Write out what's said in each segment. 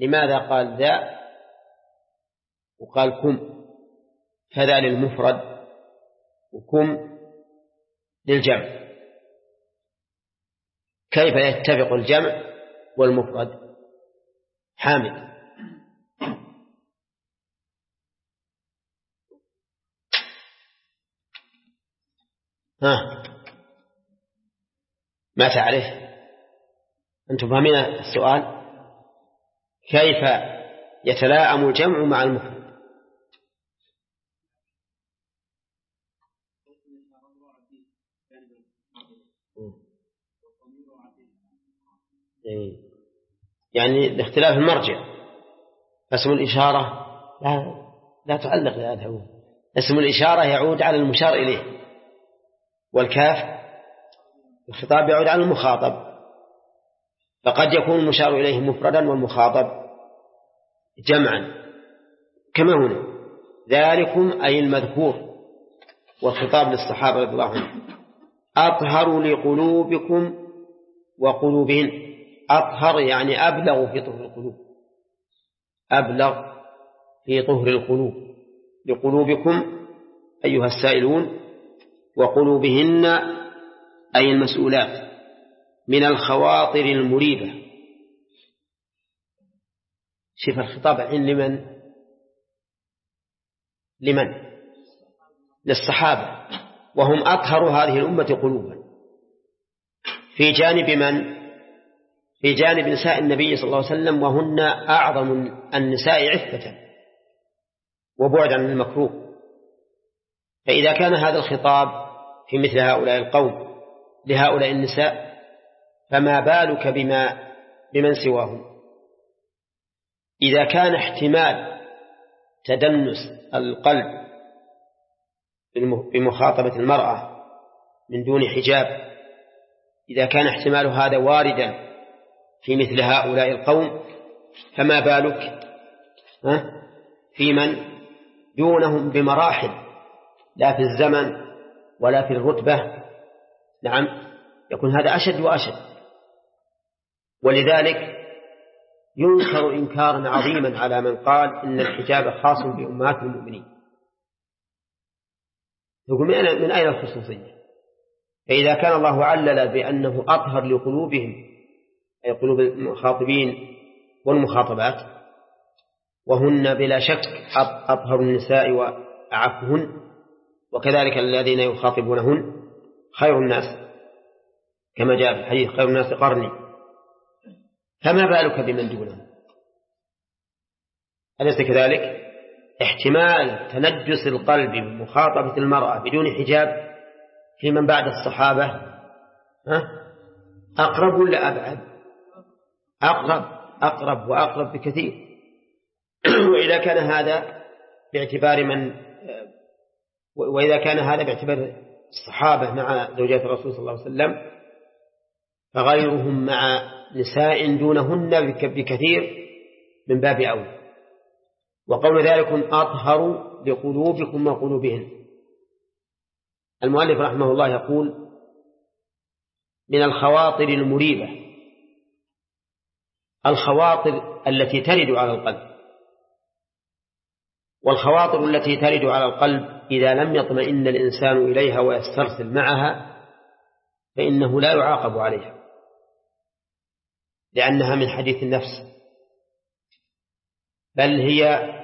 لماذا قال ذا وقال كم؟ فذا للمفرد وكم للجمع، كيف يتفق الجمع والمفرد؟ حامد. ما تعرف؟ أنتم فاهمين السؤال؟ كيف يتلاءم الجمع مع المفرد؟ يعني لاختلاف المرجع. اسم الإشارة لا تعلق هذا، اسم الإشارة يعود على المشار إليه، والكاف الخطاب يعود على المخاطب، فقد يكون المشار إليه مفردا والمخاطب جمعا كما هنا. ذلكم أي المذكور، والخطاب للصحابة رضي الله عنهم، أطهر لقلوبكم وقلوبهن. أطهر يعني أبلغ في طهر القلوب، أبلغ في طهر القلوب. لقلوبكم أيها السائلون، وقلوبهن أي المسؤولات من الخواطر المريبة. شوف الخطاب عن لمن؟ للصحابة، وهم أطهر هذه الأمة قلوبا. في جانب من؟ في جانب نساء النبي صلى الله عليه وسلم، وهن أعظم النساء عفة وبعد عن المكروه. فإذا كان هذا الخطاب في مثل هؤلاء القوم لهؤلاء النساء، فما بالك بمن سواهم؟ إذا كان احتمال تدنس القلب بمخاطبة المرأة من دون حجاب، إذا كان احتمال هذا واردا في مثل هؤلاء القوم، فما بالك في من دونهم بمراحل، لا في الزمن ولا في الرتبة. نعم، يكون هذا أشد وأشد. ولذلك ينكر إنكارا عظيما على من قال إن الحجاب خاص بأمهات المؤمنين. يقول من أين الخصوصية؟ فإذا كان الله علل بأنه أطهر لقلوبهم، أي قلوب المخاطبين والمخاطبات، وهن بلا شك أطهر النساء وأعفهن، وكذلك الذين يخاطبونهن خير الناس كما جاء في الحديث خير الناس قرني، فما بالك بمن دونهم؟ أليس كذلك؟ احتمال تنجس القلب بمخاطبة المرأة بدون حجاب في من بعد الصحابة أقرب ولا أبعد؟ أقرب وأقرب بكثير. وإذا كان هذا باعتبار الصحابة مع زوجات الرسول صلى الله عليه وسلم، فغيرهم مع نساء دونهن بكثير من باب أولى. وقول ذلكم أطهر لقلوبكم وقلوبهن. المؤلف رحمه الله يقول من الخواطر المريبة، الخواطر التي ترد على القلب. والخواطر التي ترد على القلب إذا لم يطمئن الإنسان إليها ويسترسل معها فإنه لا يعاقب عليها، لأنها من حديث النفس، بل هي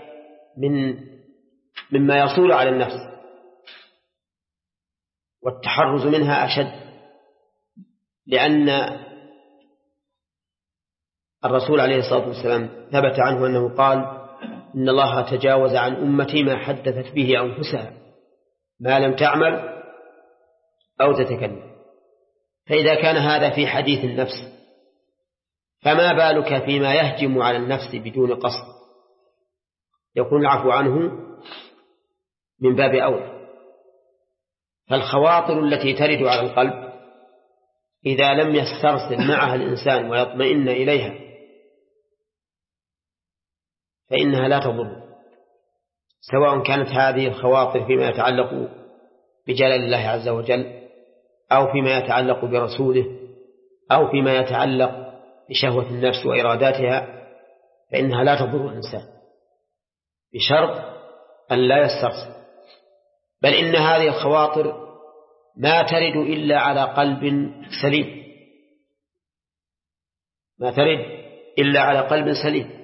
مما يصول على النفس، والتحرز منها أشد. لأن الرسول عليه الصلاة والسلام ثبت عنه أنه قال إن الله تجاوز عن أمتي ما حدثت به أنفسها ما لم تعمل أو تتكلم. فإذا كان هذا في حديث النفس، فما بالك فيما يهجم على النفس بدون قصد؟ يكون العفو عنه من باب أولى. فالخواطر التي ترد على القلب إذا لم يسترسل معها الإنسان ويطمئن إليها فإنها لا تضر، سواء كانت هذه الخواطر فيما يتعلق بجلال الله عز وجل، أو فيما يتعلق برسوله، أو فيما يتعلق بشهوة النفس وإراداتها، فإنها لا تضر الإنسان بشرط أن لا يسترسل، بل إن هذه الخواطر ما ترد إلا على قلب سليم، ما ترد إلا على قلب سليم.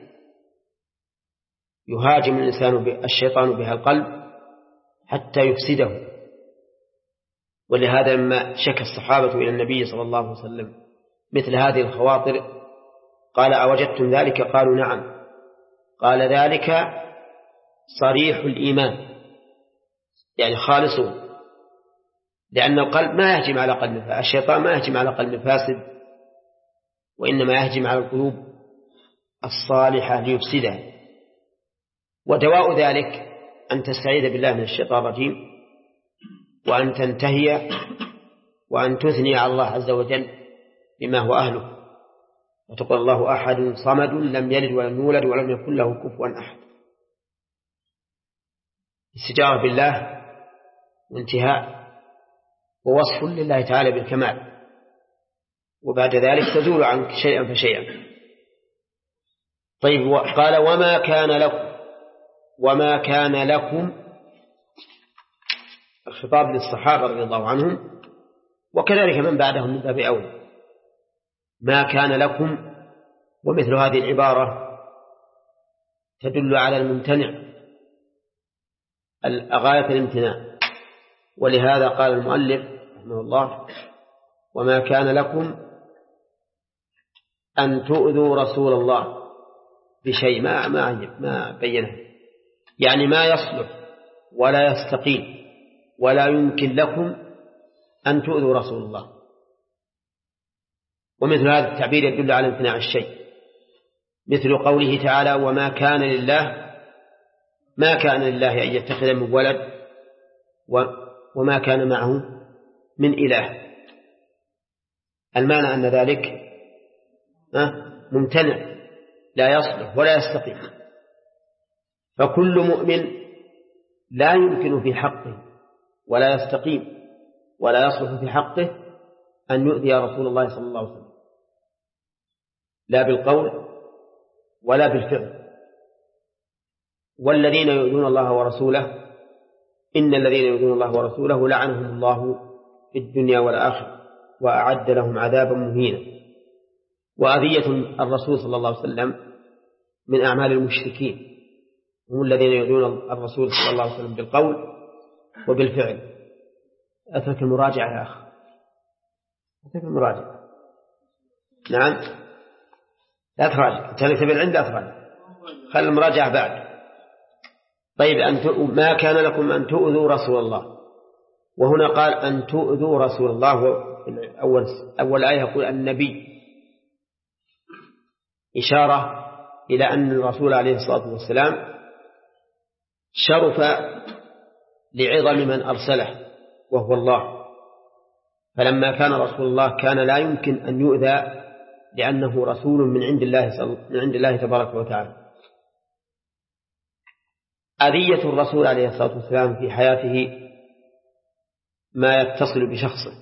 يهاجم الشيطان بها القلب حتى يفسده. ولهذا لما شكى الصحابة إلى النبي صلى الله عليه وسلم مثل هذه الخواطر قال: أوجدتم ذلك؟ قالوا: نعم. قال: ذلك صريح الإيمان، يعني خالصون، لأن القلب ما يهجم على قلب فاسد، الشيطان ما يهجم على قلب فاسد، وإنما يهجم على القلوب الصالحة ليفسدها. ودواء ذلك أن تستعيذ بالله من الشيطان الرجيم، وأن تنتهي وأن تثني على الله عز وجل بما هو أهله، وتقول: الله أحد صمد لم يلد ولم يولد ولم يكن له كفوا أحد. استجارة بالله وانتهاء ووصف لله تعالى بالكمال، وبعد ذلك تزول عنك شيئا فشيئا. طيب، قال: وما كان لكم الخطاب للصحابة رضي الله عنهم، وكذلك من بعدهم من باب أولى. ما كان لكم، ومثل هذه العبارة تدل على الممتنع غاية الامتناع، ولهذا قال المؤلف رحمه الله: وما كان لكم أن تؤذوا رسول الله بشيء. ما بينه، يعني ما يصلح ولا يستقيم ولا يمكن لكم أن تؤذوا رسول الله. ومثل هذا التعبير يدل على امتناع الشيء، مثل قوله تعالى: ما كان لله أن يتخذ من ولد وما كان معه من إله. المعنى أن ذلك ممتنع، لا يصلح ولا يستقيم. فكل مؤمن لا يمكن في حقه ولا يستقيم ولا يصلح في حقه أن يؤذي رسول الله صلى الله عليه وسلم، لا بالقول ولا بالفعل. والذين يؤذون الله ورسوله، إن الذين يؤذون الله ورسوله لعنهم الله في الدنيا والآخرة وأعد لهم عذابا مهينا. وأذية الرسول صلى الله عليه وسلم من أعمال المشركين، هم الذين يؤذون الرسول صلى الله عليه وسلم بالقول وبالفعل. أترك المراجعة يا أخ، أترك المراجعة. نعم، لا تراجع، تكتب العلم لا تراجع، خلي المراجعة بعد. طيب، ما كان لكم أن تؤذوا رسول الله، وهنا قال أن تؤذوا رسول الله. أول آية يقول النبي، إشارة إلى أن الرسول عليه الصلاة والسلام شرف لعظم من أرسله وهو الله، فلما كان رسول الله كان لا يمكن أن يؤذى لأنه رسول من عند الله تبارك وتعالى. أذية الرسول عليه الصلاة والسلام في حياته ما يتصل بشخصه،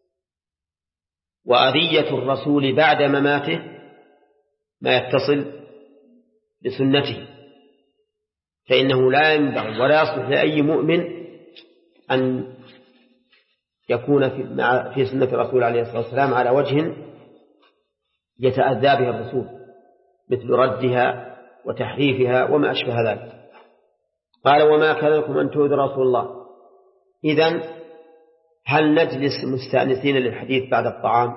وأذية الرسول بعد مماته ما يتصل بسنته، فإنه لا ينبغي ولا يصلح لأي مؤمن أن يكون في سنة الرسول عليه الصلاة والسلام على وجه يتأذى به الرسول، مثل ردها وتحريفها وما أشبه ذلك. قال: وما كان لكم أن تؤذوا رسول الله. إذن هل نجلس مستأنسين للحديث بعد الطعام؟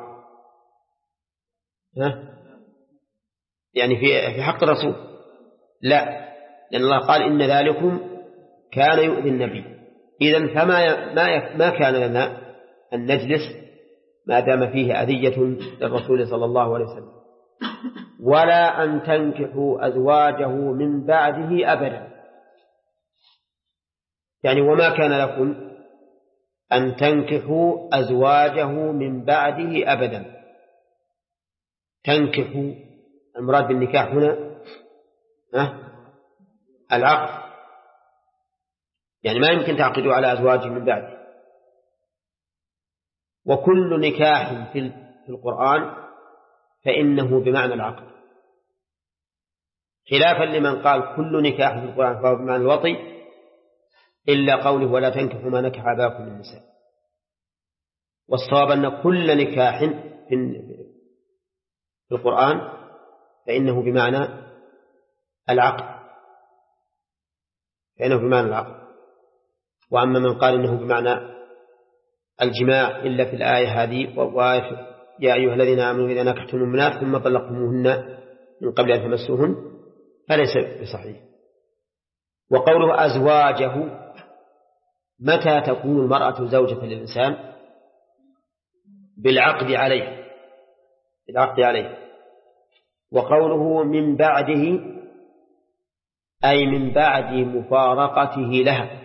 يعني في حق الرسول؟ لا، لأن الله قال: إن ذلكم كان يؤذي النبي. إذن ما كان لنا أن نجلس ما دام فيه أذية للرسول صلى الله عليه وسلم، ولا أن تنكحوا أزواجه من بعده أبدا. يعني وما كان لكم أن تنكحوا أزواجه من بعده أبدا. تنكحوا، المراد بالنكاح هنا العقد، يعني ما يمكن تعقدوا على أزواجه من بعده. وكل نكاح في القرآن فإنه بمعنى العقد، خلافا لمن قال كل نكاح في القرآن فهو بمعنى الوطي إلا قوله ولا تنكحوا ما نكح آباؤكم من النساء. والصواب أن كل نكاح في القرآن فإنه بمعنى العقد، وأما من قال إنه بمعنى الجماع إلا في الآية هذه وآية يا أيها الذين آمنوا إذا نكحتم المؤمنات ثم طلقتموهن من قبل أن تمسوهن فليس بصحيح. وقوله أزواجه، متى تكون المرأة زوجة للإنسان؟ بالعقد عليه. وقوله من بعده أي من بعد مفارقته لها،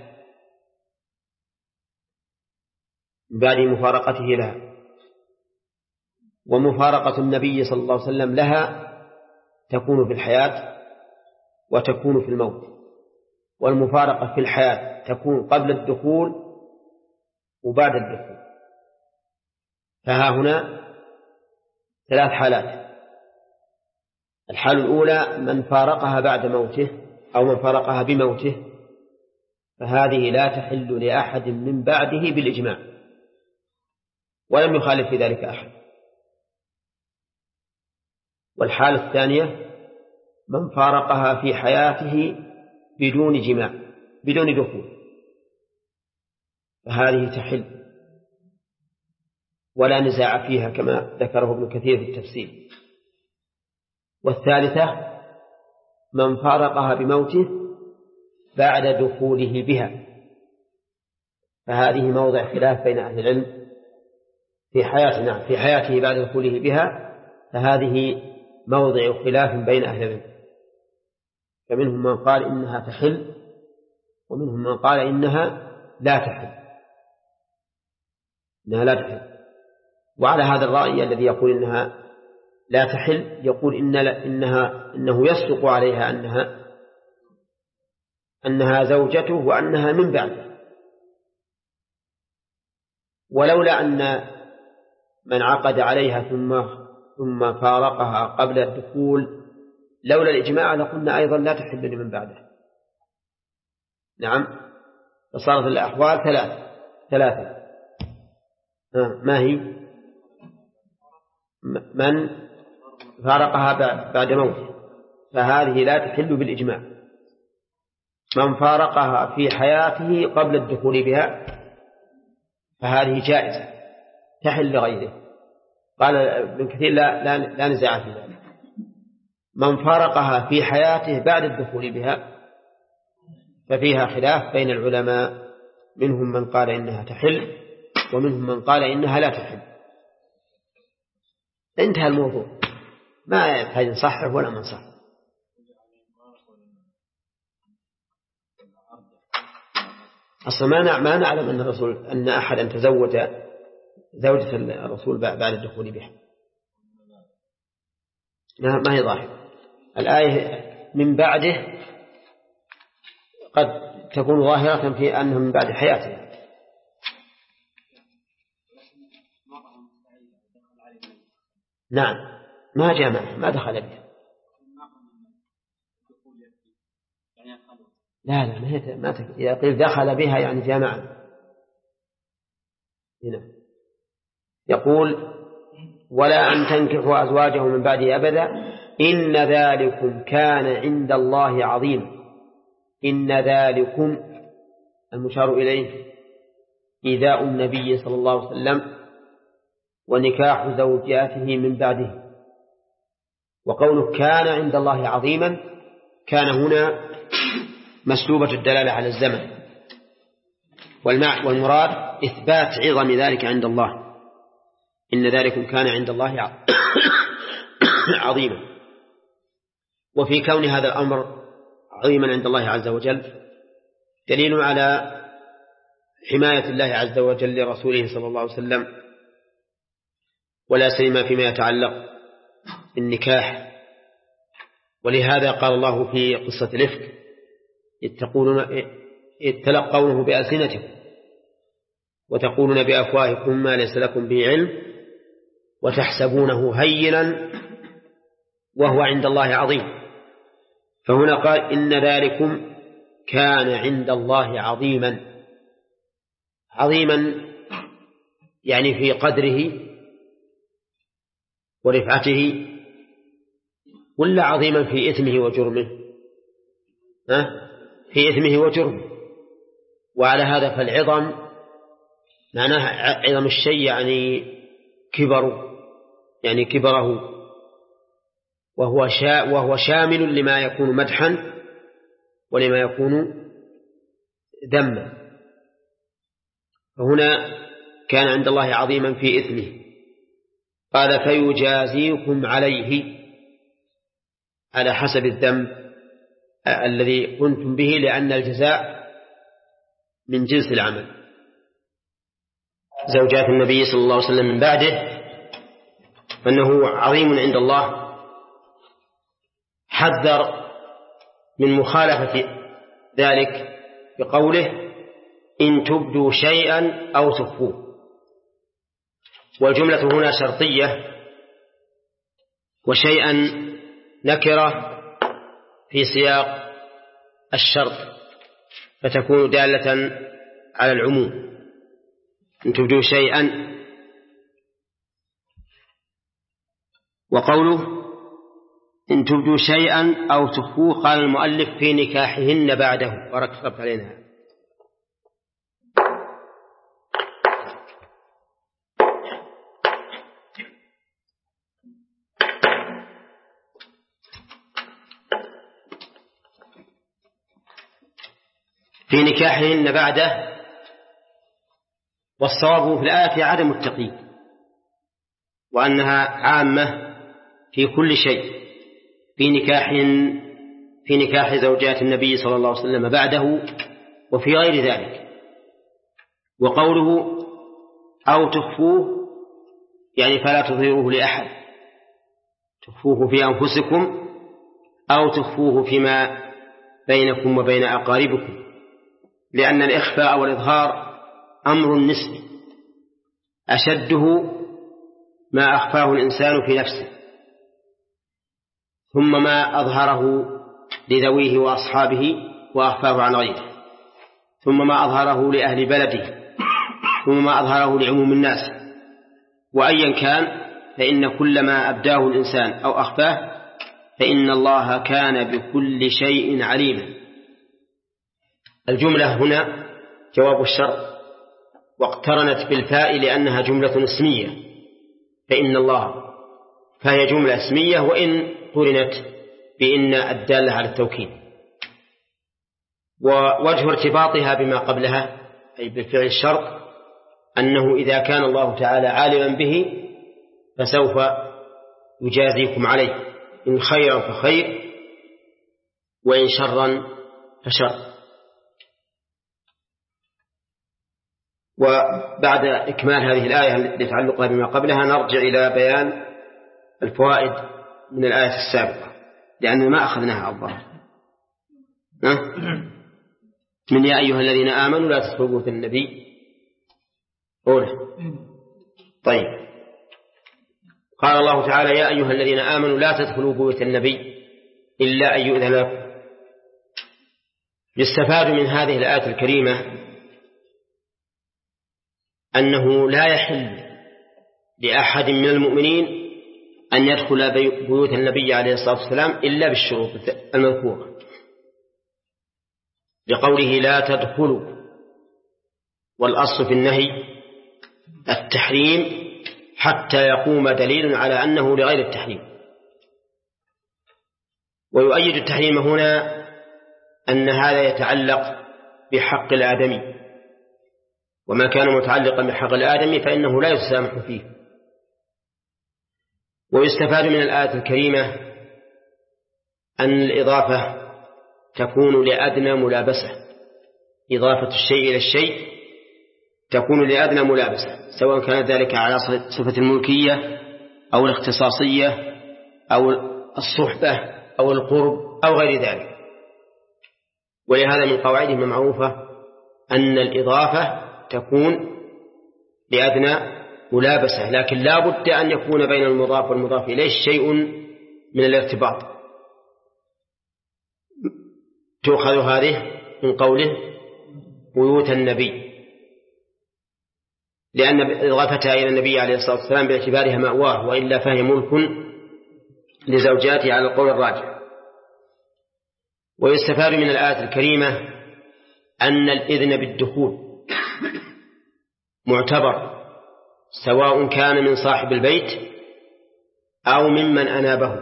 ومفارقة النبي صلى الله عليه وسلم لها تكون في الحياة وتكون في الموت. والمفارقة في الحياة تكون قبل الدخول وبعد الدخول. فها هنا 3 حالات. الحالة الأولى من فارقها بعد موته أو من فارقها بموته، فهذه لا تحل لأحد من بعده بالإجماع، ولم يخالف في ذلك أحد. والحالة الثانية من فارقها في حياته بدون جماع بدون دخول، فهذه تحل ولا نزاع فيها كما ذكره ابن كثير في التفسير. والثالثة من فارقها بموته بعد دخوله بها، فهذه موضع خلاف بين أهل العلم في حياته بعد دخوله بها، فهذه موضع خلاف بين أهل العلم، فمنهم من قال إنها تحل ومنهم من قال إنها لا تحل. وعلى هذا الرأي الذي يقول إنها لا تحل يقول إنه يصدق عليها أنها زوجته وأنها من بعده، ولولا أن من عقد عليها ثم فارقها قبل الدخول لولا الإجماع لقلنا أيضا لا تحل لمن بعده. نعم، فصارت الأحوال 3. ما هي؟ من فارقها بعد موته فهذه لا تحل بالإجماع. من فارقها في حياته قبل الدخول بها فهذه جائزة تحل لغيره. قال ابن كثير لا نزاع في ذلك. من فارقها في حياته بعد الدخول بها ففيها خلاف بين العلماء، منهم من قال إنها تحل ومنهم من قال إنها لا تحل. انتهى الموضوع، ما يحتاج نصحح ولا منصح. أصلا ما نعلم أن أحدا تزوج زوجة الرسول بعد الدخول بها، ما هي ظاهرة. الآية من بعده قد تكون ظاهرة في أنه من بعد حياته. نعم، ما جامع ما دخل به. لا ما إذا قيل دخل بها يعني جامع. هنا يقول ولا أن تنكحوا أزواجه من بعده أبدا إن ذلكم كان عند الله عظيم. إن ذلكم المشار إليه إيذاء النبي صلى الله عليه وسلم ونكاح زوجاته من بعده. وقوله كان عند الله عظيما، كان هنا مسلوبة الدلالة على الزمن، والمراد إثبات عظم ذلك عند الله. إن ذلكم كان عند الله عظيما. وفي كون هذا الأمر عظيما عند الله عز وجل دليل على حماية الله عز وجل لرسوله صلى الله عليه وسلم، ولا سيما فيما يتعلق بالنكاح. ولهذا قال الله في قصة الإفك إذ تلقونه بألسنتكم وتقولون بأفواهكم ما ليس لكم به علم وتحسبونه هينا وهو عند الله عظيم. فهنا قال إن ذلكم كان عند الله عظيما. عظيما يعني في قدره ورفعته، ولا عظيما في إثمه وجرمه؟ في إثمه وجرمه. وعلى هذا فالعظم معناها عظم الشيء يعني كبره، وهو شامل لما يكون مدحا ولما يكون ذما. فهنا كان عند الله عظيما في إثمه. قال فيجازيكم عليه على حسب الذنب الذي كنتم به، لأن الجزاء من جنس العمل. زوجات النبي صلى الله عليه وسلم من بعده أنه عظيم عند الله، حذر من مخالفة ذلك بقوله إن تبدوا شيئا أو تخفوه. والجملة هنا شرطية، وشيئا نكرة في سياق الشرط، فتكون دالة على العموم. إن تبدوا شيئا. وقوله إن تبدوا شيئا أو تخفوه قال المؤلف في نكاحهن بعده، وركبت علينا في نكاحهن بعده. والصواب في الآية عدم التقييد، وأنها عامة في كل شيء، في نكاح زوجات النبي صلى الله عليه وسلم بعده وفي غير ذلك. وقوله أو تخفوه يعني فلا تظهروه لأحد، تخفوه في أنفسكم أو تخفوه فيما بينكم وبين أقاربكم، لأن الإخفاء والإظهار أمر نسبي، أشده ما أخفاه الإنسان في نفسه، ثم ما أظهره لذويه وأصحابه وأخفاه عن غيره، ثم ما أظهره لأهل بلده، ثم ما أظهره لعموم الناس. وأيا كان فإن كل ما أبداه الإنسان أو أخفاه فإن الله كان بكل شيء عليما. الجملة هنا جواب الشرط، واقترنت بالفاء لأنها جملة اسمية، فإن الله، فهي جملة اسمية وإن قرنت بإن الدالة على التوكيد. ووجه ارتباطها بما قبلها أي بالفعل الشرط أنه إذا كان الله تعالى عالما به فسوف يجازيكم عليه، إن خيرا فخير وإن شرا فشر. وبعد إكمال هذه الآية لتعلقها بما قبلها نرجع إلى بيان الفوائد من الآية السابقة، لأننا ما أخذناها الظاهر. من يا أيها الذين آمنوا لا تدخلوا بيوت النبي أوله. طيب، قال الله تعالى يا أيها الذين آمنوا لا تدخلوا بيوت النبي إلا أن يؤذن لكم. يستفاد من هذه الآية الكريمة أنه لا يحل لأحد من المؤمنين أن يدخل بيوت النبي عليه الصلاة والسلام إلا بالشروط المذكورة، لقوله لا تدخلوا، والأصل في النهي التحريم حتى يقوم دليل على أنه لغير التحريم. ويؤيد التحريم هنا أن هذا يتعلق بحق الآدمي، وما كان متعلقا بحق الآدمي فإنه لا يتسامح فيه. ويستفاد من الآية الكريمة أن الإضافة تكون لأدنى ملابسة، إضافة الشيء إلى الشيء تكون لأدنى ملابسة، سواء كان ذلك على صفة الملكية أو الاختصاصية أو الصحبة أو القرب أو غير ذلك. ولهذا من قواعدهم المعروفة أن الإضافة تكون لأدنى ملابسة، لكن لا بد أن يكون بين المضاف والمضاف إليه شيء من الارتباط. تؤخذ هذه من قوله بيوت النبي، لأن إضافتها إلى النبي عليه الصلاة والسلام باعتبارها مأواه، وإلا فهي ملك لزوجاته على القول الراجح. ويستفاد من الآية الكريمة أن الإذن بالدخول معتبر، سواء كان من صاحب البيت أو ممن أنابه،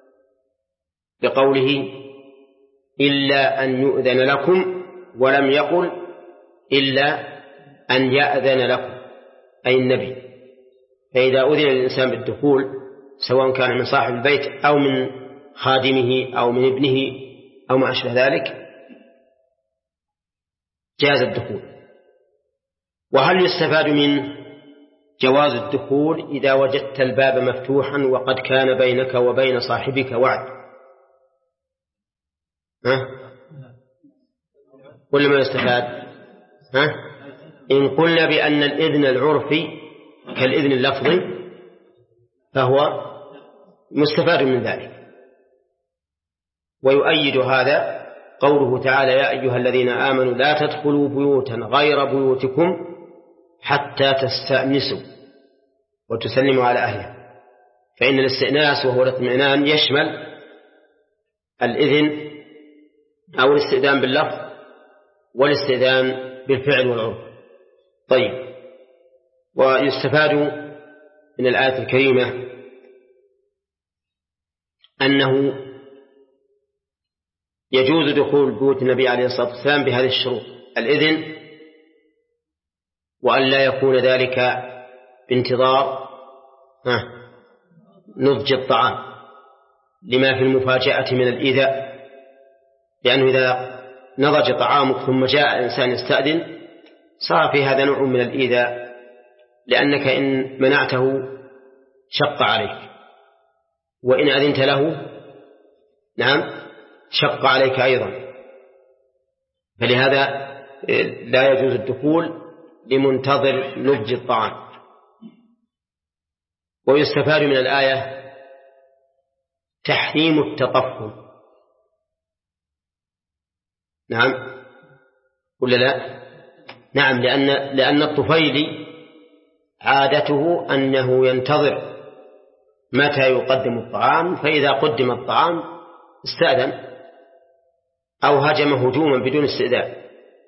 بقوله إلا أن يؤذن لكم، ولم يقل إلا أن يأذن لكم أي النبي. فإذا أذن الإنسان بالدخول سواء كان من صاحب البيت أو من خادمه أو من ابنه أو ما أشبه ذلك جاز الدخول. وهل يستفاد من جواز الدخول إذا وجدت الباب مفتوحا وقد كان بينك وبين صاحبك وعد؟ ولا ما يستفاد؟ إن قلنا بأن الإذن العرفي كالإذن اللفظي فهو مستفاد من ذلك. ويؤيد هذا قوله تعالى يا أيها الذين آمنوا لا تدخلوا بيوتا غير بيوتكم حتى تستأنسوا وتسلموا على أهله. فإن الاستئناس وهو الاطمئنان يشمل الإذن أو الاستئذان باللفظ والاستئذان بالفعل والعرف. طيب، ويستفاد من الآية الكريمة أنه يجوز دخول بيوت النبي عليه الصلاة والسلام بهذه الشروط: الإذن، وأن لا يكون ذلك بانتظار نضج الطعام لما في المفاجأة من الإيذاء، لأنه إذا نضج طعامك ثم جاء إنسان يستأذن صار في هذا نوع من الإيذاء، لأنك إن منعته شق عليك، وإن أذنت له شق عليك أيضا. فلهذا لا يجوز الدخول لمنتظر نضج الطعام. ويستفاد من الآية تحريم التطفل. ولا لا؟ نعم، لأن الطفيلي عادته أنه ينتظر متى يقدم الطعام، فإذا قدم الطعام استأذن أو هجم هجوما بدون استئذان،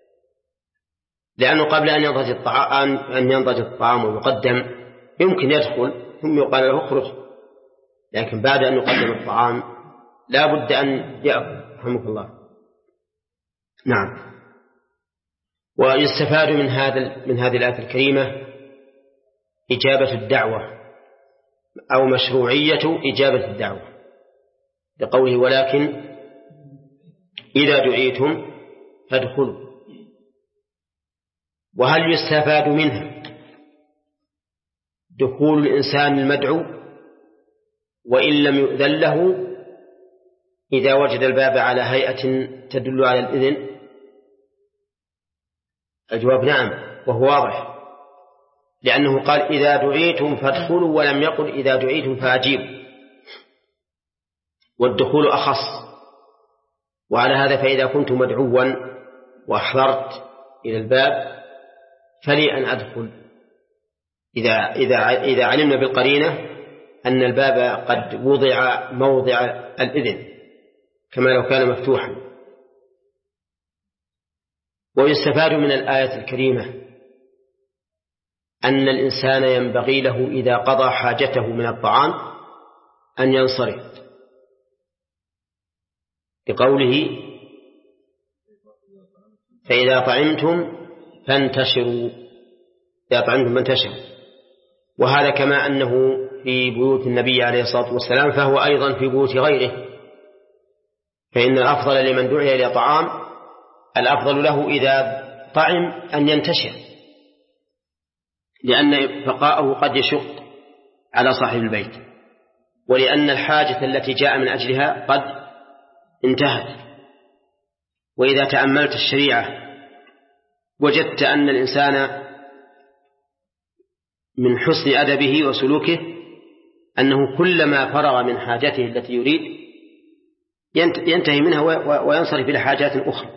لأنه قبل أن ينضج الطعام ويقدم يمكن يدخل ثم يقال له اخرج، لكن بعد أن يقدم الطعام لا بد أن يأكل. رحمك الله. نعم. ويستفاد من هذه الآية الكريمة إجابة الدعوة أو مشروعية إجابة الدعوة، لقوله ولكن إذا دعيتم فادخلوا. وهل يستفاد منها دخول الإنسان المدعو وإن لم يؤذن له إذا وجد الباب على هيئة تدل على الإذن؟ الجواب نعم، وهو واضح، لأنه قال إذا دعيتم فادخلوا ولم يقل إذا دعيتم فأجيبوا، والدخول أخص. وعلى هذا فإذا كنت مدعوا وأحضرت إلى الباب فلي أن أدخل إذا علمنا بالقرينة أن الباب قد وضع موضع الإذن كما لو كان مفتوحا. ويستفاد من الآية الكريمة أن الإنسان ينبغي له إذا قضى حاجته من الطعام أن ينصرف، بقوله فإذا طعمتم فانتشروا، إذا طعمتم فانتشروا. وهذا كما أنه في بيوت النبي عليه الصلاة والسلام فهو أيضا في بيوت غيره، فإن الأفضل لمن دعي إلى طعام الأفضل له إذا طعم أن ينتشر، لأن بقاءه قد يشق على صاحب البيت، ولأن الحاجة التي جاء من أجلها قد انتهت. وإذا تأملت الشريعة وجدت أن الإنسان من حسن أدبه وسلوكه أنه كلما فرغ من حاجته التي يريد ينتهي منها وينصرف إلى حاجات أخرى.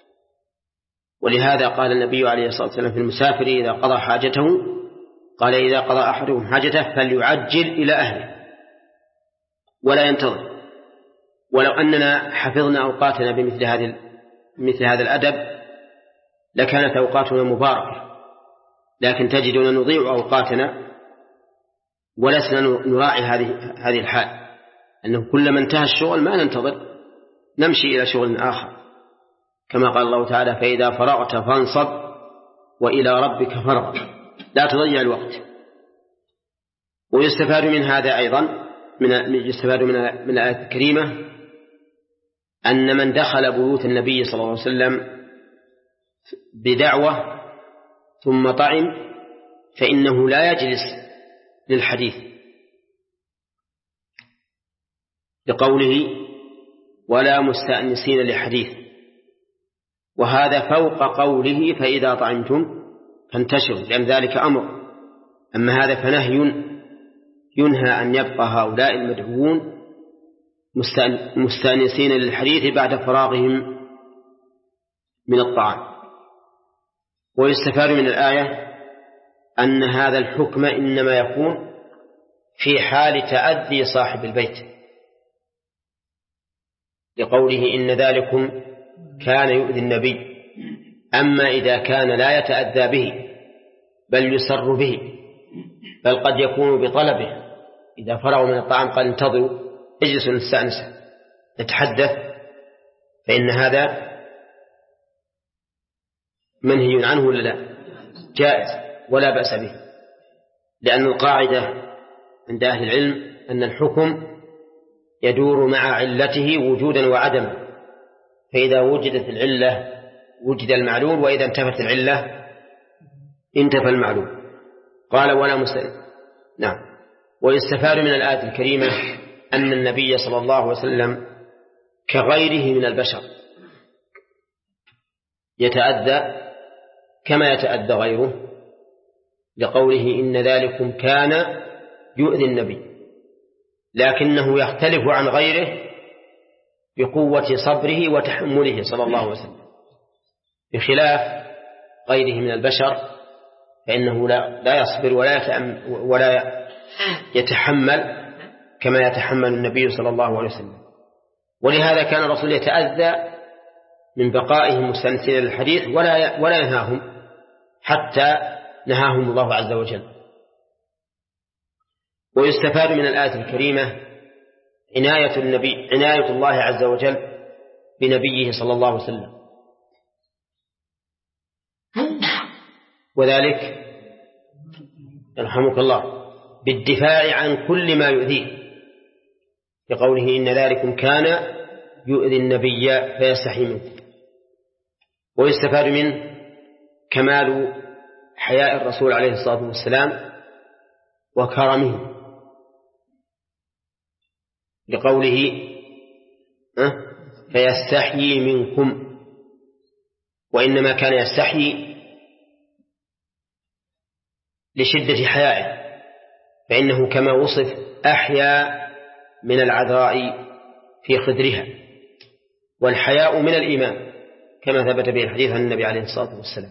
ولهذا قال النبي عليه الصلاة والسلام في المسافر إذا قضى حاجته، قال إذا قضى أحدكم حاجته فليعجل إلى أهله ولا ينتظر. ولو أننا حفظنا أوقاتنا مثل هذا الأدب لكانت أوقاتنا مباركة، لكن تجدنا نضيع أوقاتنا ولسنا نراعي هذه الحال، أنه كلما انتهى الشغل ما ننتظر، نمشي إلى شغل آخر، كما قال الله تعالى فإذا فرغت فانصب وإلى ربك فارغب، لا تضيع الوقت. ويستفاد من هذا أيضا يستفاد من الآية الكريمة أن من دخل بيوت النبي صلى الله عليه وسلم بدعوة ثم طعم فإنه لا يجلس للحديث، لقوله ولا مستأنسين لحديث، وهذا فوق قوله فإذا طعمتم فانتشروا، لأن ذلك أمر. أما هذا فنهي، ينهى أن يبقى هؤلاء المدعوون مستأنسين للحديث بعد فراغهم من الطعام. ويستفاد من الآية أن هذا الحكم إنما يكون في حال تأذي صاحب البيت، لقوله إن ذلكم كان يؤذي النبي. أما إذا كان لا يتأذى به بل يسر به، بل قد يكون بطلبه، إذا فرغوا من الطعام قال انتظروا اجلسوا نستأنس نتحدث، فإن هذا منهي عنه ولا لا؟ جائز ولا بأس به، لأن القاعدة عند أهل العلم أن الحكم يدور مع علته وجودا وعدما، فإذا وجدت العلة وجد المعلول، وإذا انتفت العلة انتفى المعلول. قال ولا مستأنس. نعم. ويستفاد من الآية الكريمة أن النبي صلى الله عليه وسلم كغيره من البشر يتأذى كما يتأذى غيره، لقوله إن ذلكم كان يؤذي النبي، لكنه يختلف عن غيره بقوة صبره وتحمله صلى الله عليه وسلم، بخلاف غيره من البشر فإنه لا يصبر ولا يتحمل كما يتحمل النبي صلى الله عليه وسلم. ولهذا كان الرسول يتأذى من بقائهم مستأنسين للحديث ولا ينهاهم حتى نهاهم الله عز وجل. ويستفاد من الآية الكريمة عناية الله عز وجل بنبيه صلى الله عليه وسلم، وذلك يرحمك الله بالدفاع عن كل ما يؤذيه، بقوله إن ذلكم كان يؤذي النبي فيستحي منه. ويستفاد منه كمال حياء الرسول عليه الصلاة والسلام وكرمه، لقوله فيستحيي منكم، وإنما كان يستحيي لشدة حيائه، فإنه كما وصف أحيا من العذراء في خدرها، والحياء من الإيمان كما ثبت به الحديث عن النبي عليه الصلاة والسلام.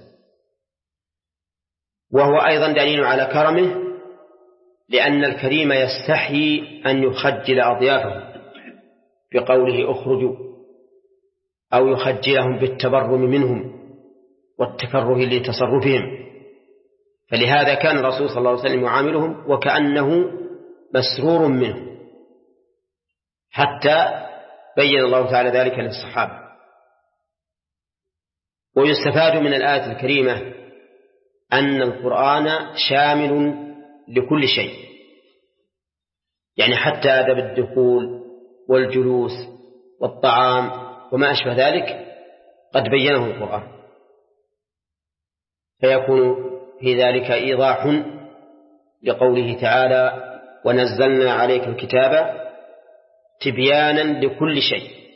وهو أيضا دليل على كرمه، لأن الكريم يستحي أن يخجل أضيافه بقوله اخرجوا، أو يخجلهم بالتبرم منهم والتكره لتصرفهم، فلهذا كان الرسول صلى الله عليه وسلم يعاملهم وكأنه مسرور منه، حتى بين الله تعالى ذلك للصحابة. ويستفاد من الآية الكريمة أن القرآن شامل لكل شيء، يعني حتى أدب الدخول والجلوس والطعام وما أشبه ذلك قد بينه القرآن، فيكون في ذلك إيضاح لقوله تعالى ونزلنا عليك الكتاب تبيانا لكل شيء.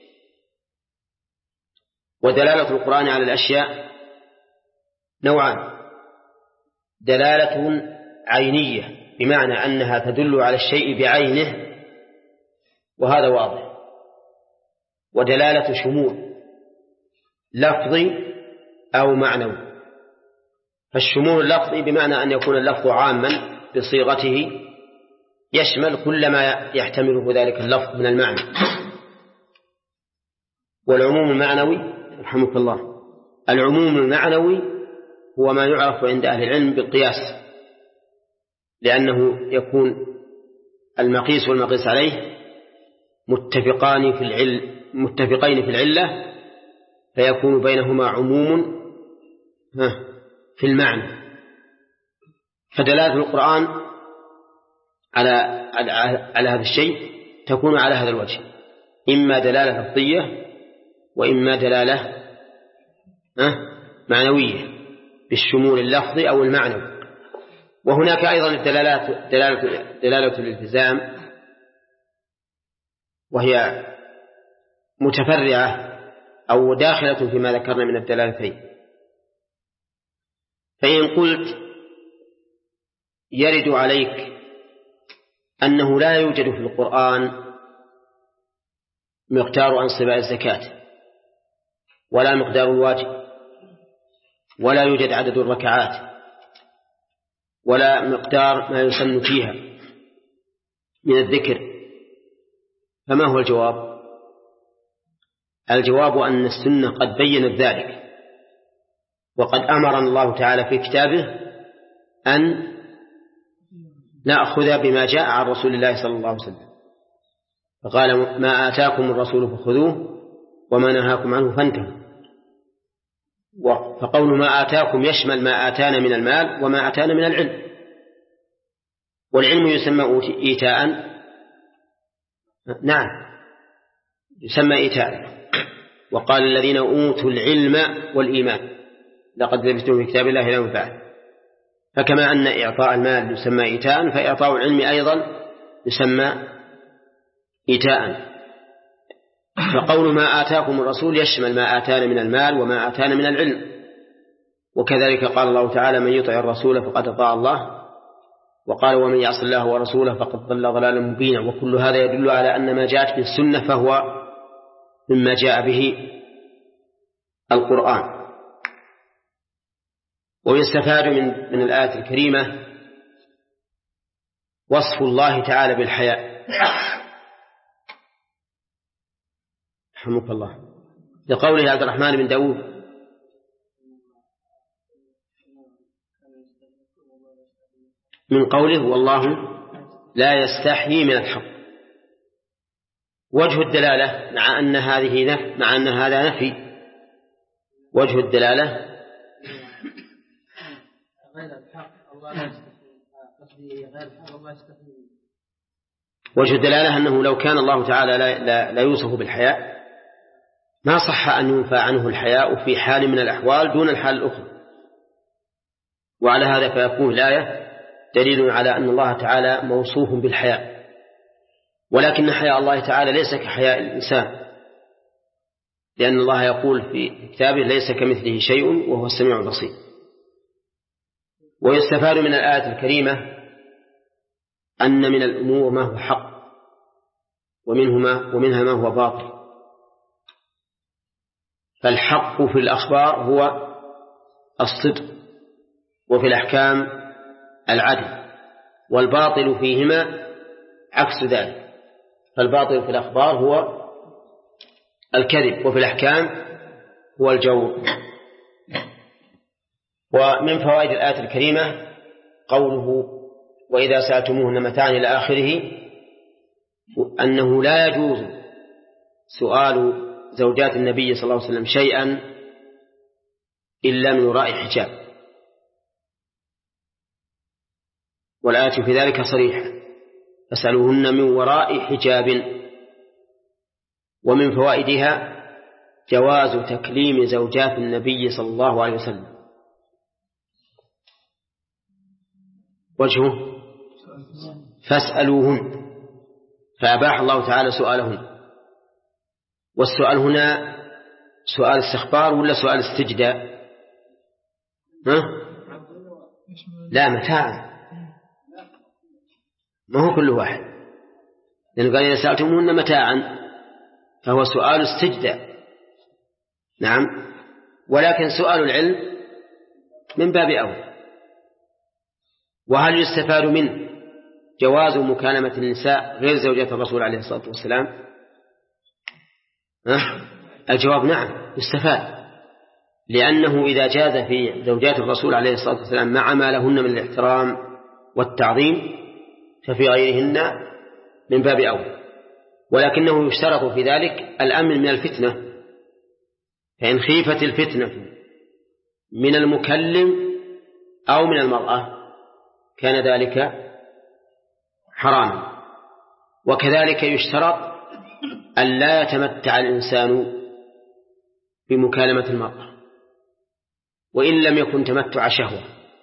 ودلالة القرآن على الأشياء نوعان: دلالة عينية بمعنى أنها تدل على الشيء بعينه وهذا واضح، ودلالة شمول لفظي أو معنوي. فالشمول اللفظي بمعنى أن يكون اللفظ عاما بصيغته يشمل كل ما يحتمله ذلك اللفظ من المعنى. والعموم المعنوي رحمك الله، العموم المعنوي هو ما يعرف عند أهل العلم بالقياس، لأنه يكون المقيس والمقيس عليه متفقين في العلة، فيكون بينهما عموم في المعنى. فدلالة القرآن على هذا الشيء تكون على هذا الوجه، إما دلالة لفظية وإما دلالة معنوية بالشمول اللفظي أو المعنوي. وهناك أيضا دلالة الالتزام، وهي متفرعة أو داخلة فيما ذكرنا من الدلالتين. فإن قلت يرد عليك أنه لا يوجد في القرآن مقدار أنصباء الزكاة ولا مقدار الواجب ولا يوجد عدد الركعات ولا مقدار ما يسن فيها من الذكر، فما هو الجواب؟ الجواب أن السنة قد بيّنت ذلك، وقد أمرنا الله تعالى في كتابه أن نأخذ بما جاء عن رسول الله صلى الله عليه وسلم، فقال ما آتاكم الرسول فخذوه وما نهاكم عنه فانتهوا. فقول ما آتاكم يشمل ما آتانا من المال وما آتانا من العلم، والعلم يسمى إيتاء، نعم يسمى إيتاء. وقال الذين أوتوا العلم والإيمان لقد لبثتم في كتاب الله إلى يوم البعث. فكما أن إعطاء المال يسمى إيتاء، فإعطاء العلم أيضا يسمى إيتاء. فقول ما آتاكم الرسول يشمل ما آتانا من المال وما آتانا من العلم. وكذلك قال الله تعالى من يطع الرسول فقد أطاع الله، وقال ومن يعص الله ورسوله فقد ضل ضلالا مبينا. وكل هذا يدل على أن ما جاءت به السنة فهو مما جاء به القرآن. ويستفاد من الآية الكريمة وصف الله تعالى بالحياء رحمك الله، لقوله عبد الرحمن بن داود من قوله والله لا يستحيي من الحق. وجه الدلالة مع أن هذا نفي، وجه الدلالة وجه الدلالة أنه لو كان الله تعالى لا يوصف بالحياء ما صح أن ينفى عنه الحياء في حال من الأحوال دون الحال الأخرى. وعلى هذا فيكون الآية دليل على أن الله تعالى موصوف بالحياء، ولكن حياء الله تعالى ليس كحياء الإنسان، لأن الله يقول في كتابه ليس كمثله شيء وهو السميع البصير. ويستفاد من الآية الكريمة أن من الأمور ما هو حق ومنها ما هو باطل. فالحق في الأخبار هو الصدق، وفي الأحكام العدل، والباطل فيهما عكس ذلك. فالباطل في الأخبار هو الكذب، وفي الأحكام هو الجور. ومن فوائد الآية الكريمة قوله وإذا سألتموهن متاعا إلى آخره، أنه لا يجوز سؤال زوجات النبي صلى الله عليه وسلم شيئا إلا من وراء حجاب، والآية في ذلك صريحة فاسألوهن من وراء حجاب. ومن فوائدها جواز تكليم زوجات النبي صلى الله عليه وسلم. وجهه فاسألوهن، فأباح الله تعالى سؤالهن. والسؤال هنا سؤال استخبار ولا سؤال استجداء؟ لا، متاعا، ما هو كل واحد، لأنه قال إذا سألتموهن متاعا فهو سؤال استجداء. نعم. ولكن سؤال العلم من باب أولى. وهل يستفاد منه جواز مكالمة النساء غير زوجات الرسول عليه الصلاة والسلام؟ الجواب نعم يستفاد، لأنه إذا جاز في زوجات الرسول عليه الصلاة والسلام مع ما لهن من الاحترام والتعظيم ففي غيرهن من باب أولى. ولكنه يشترط في ذلك الأمن من الفتنة، فإن خيفت الفتنة من المكلم أو من المرأة كان ذلك حراما. وكذلك يشترط أن لا يتمتع الإنسان بمكالمة المرأة وإن لم يكن تمتع شهوة،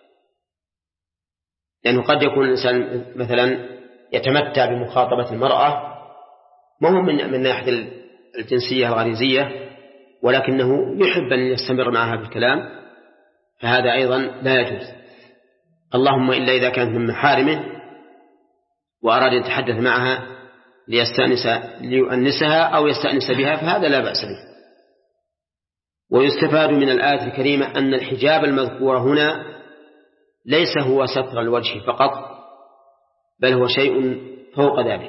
لأنه قد يكون الإنسان مثلا يتمتع بمخاطبة المرأة ما هو من ناحية الجنسية الغريزية، ولكنه يحب أن يستمر معها بالكلام، فهذا أيضا لا يجوز. اللهم إلا إذا كانت من محارمه وأراد أن يتحدث معها ليؤنسها أو يستأنس بها فهذا لا بأس به. ويستفاد من الآية الكريمة أن الحجاب المذكور هنا ليس هو ستر الوجه فقط، بل هو شيء فوق ذلك.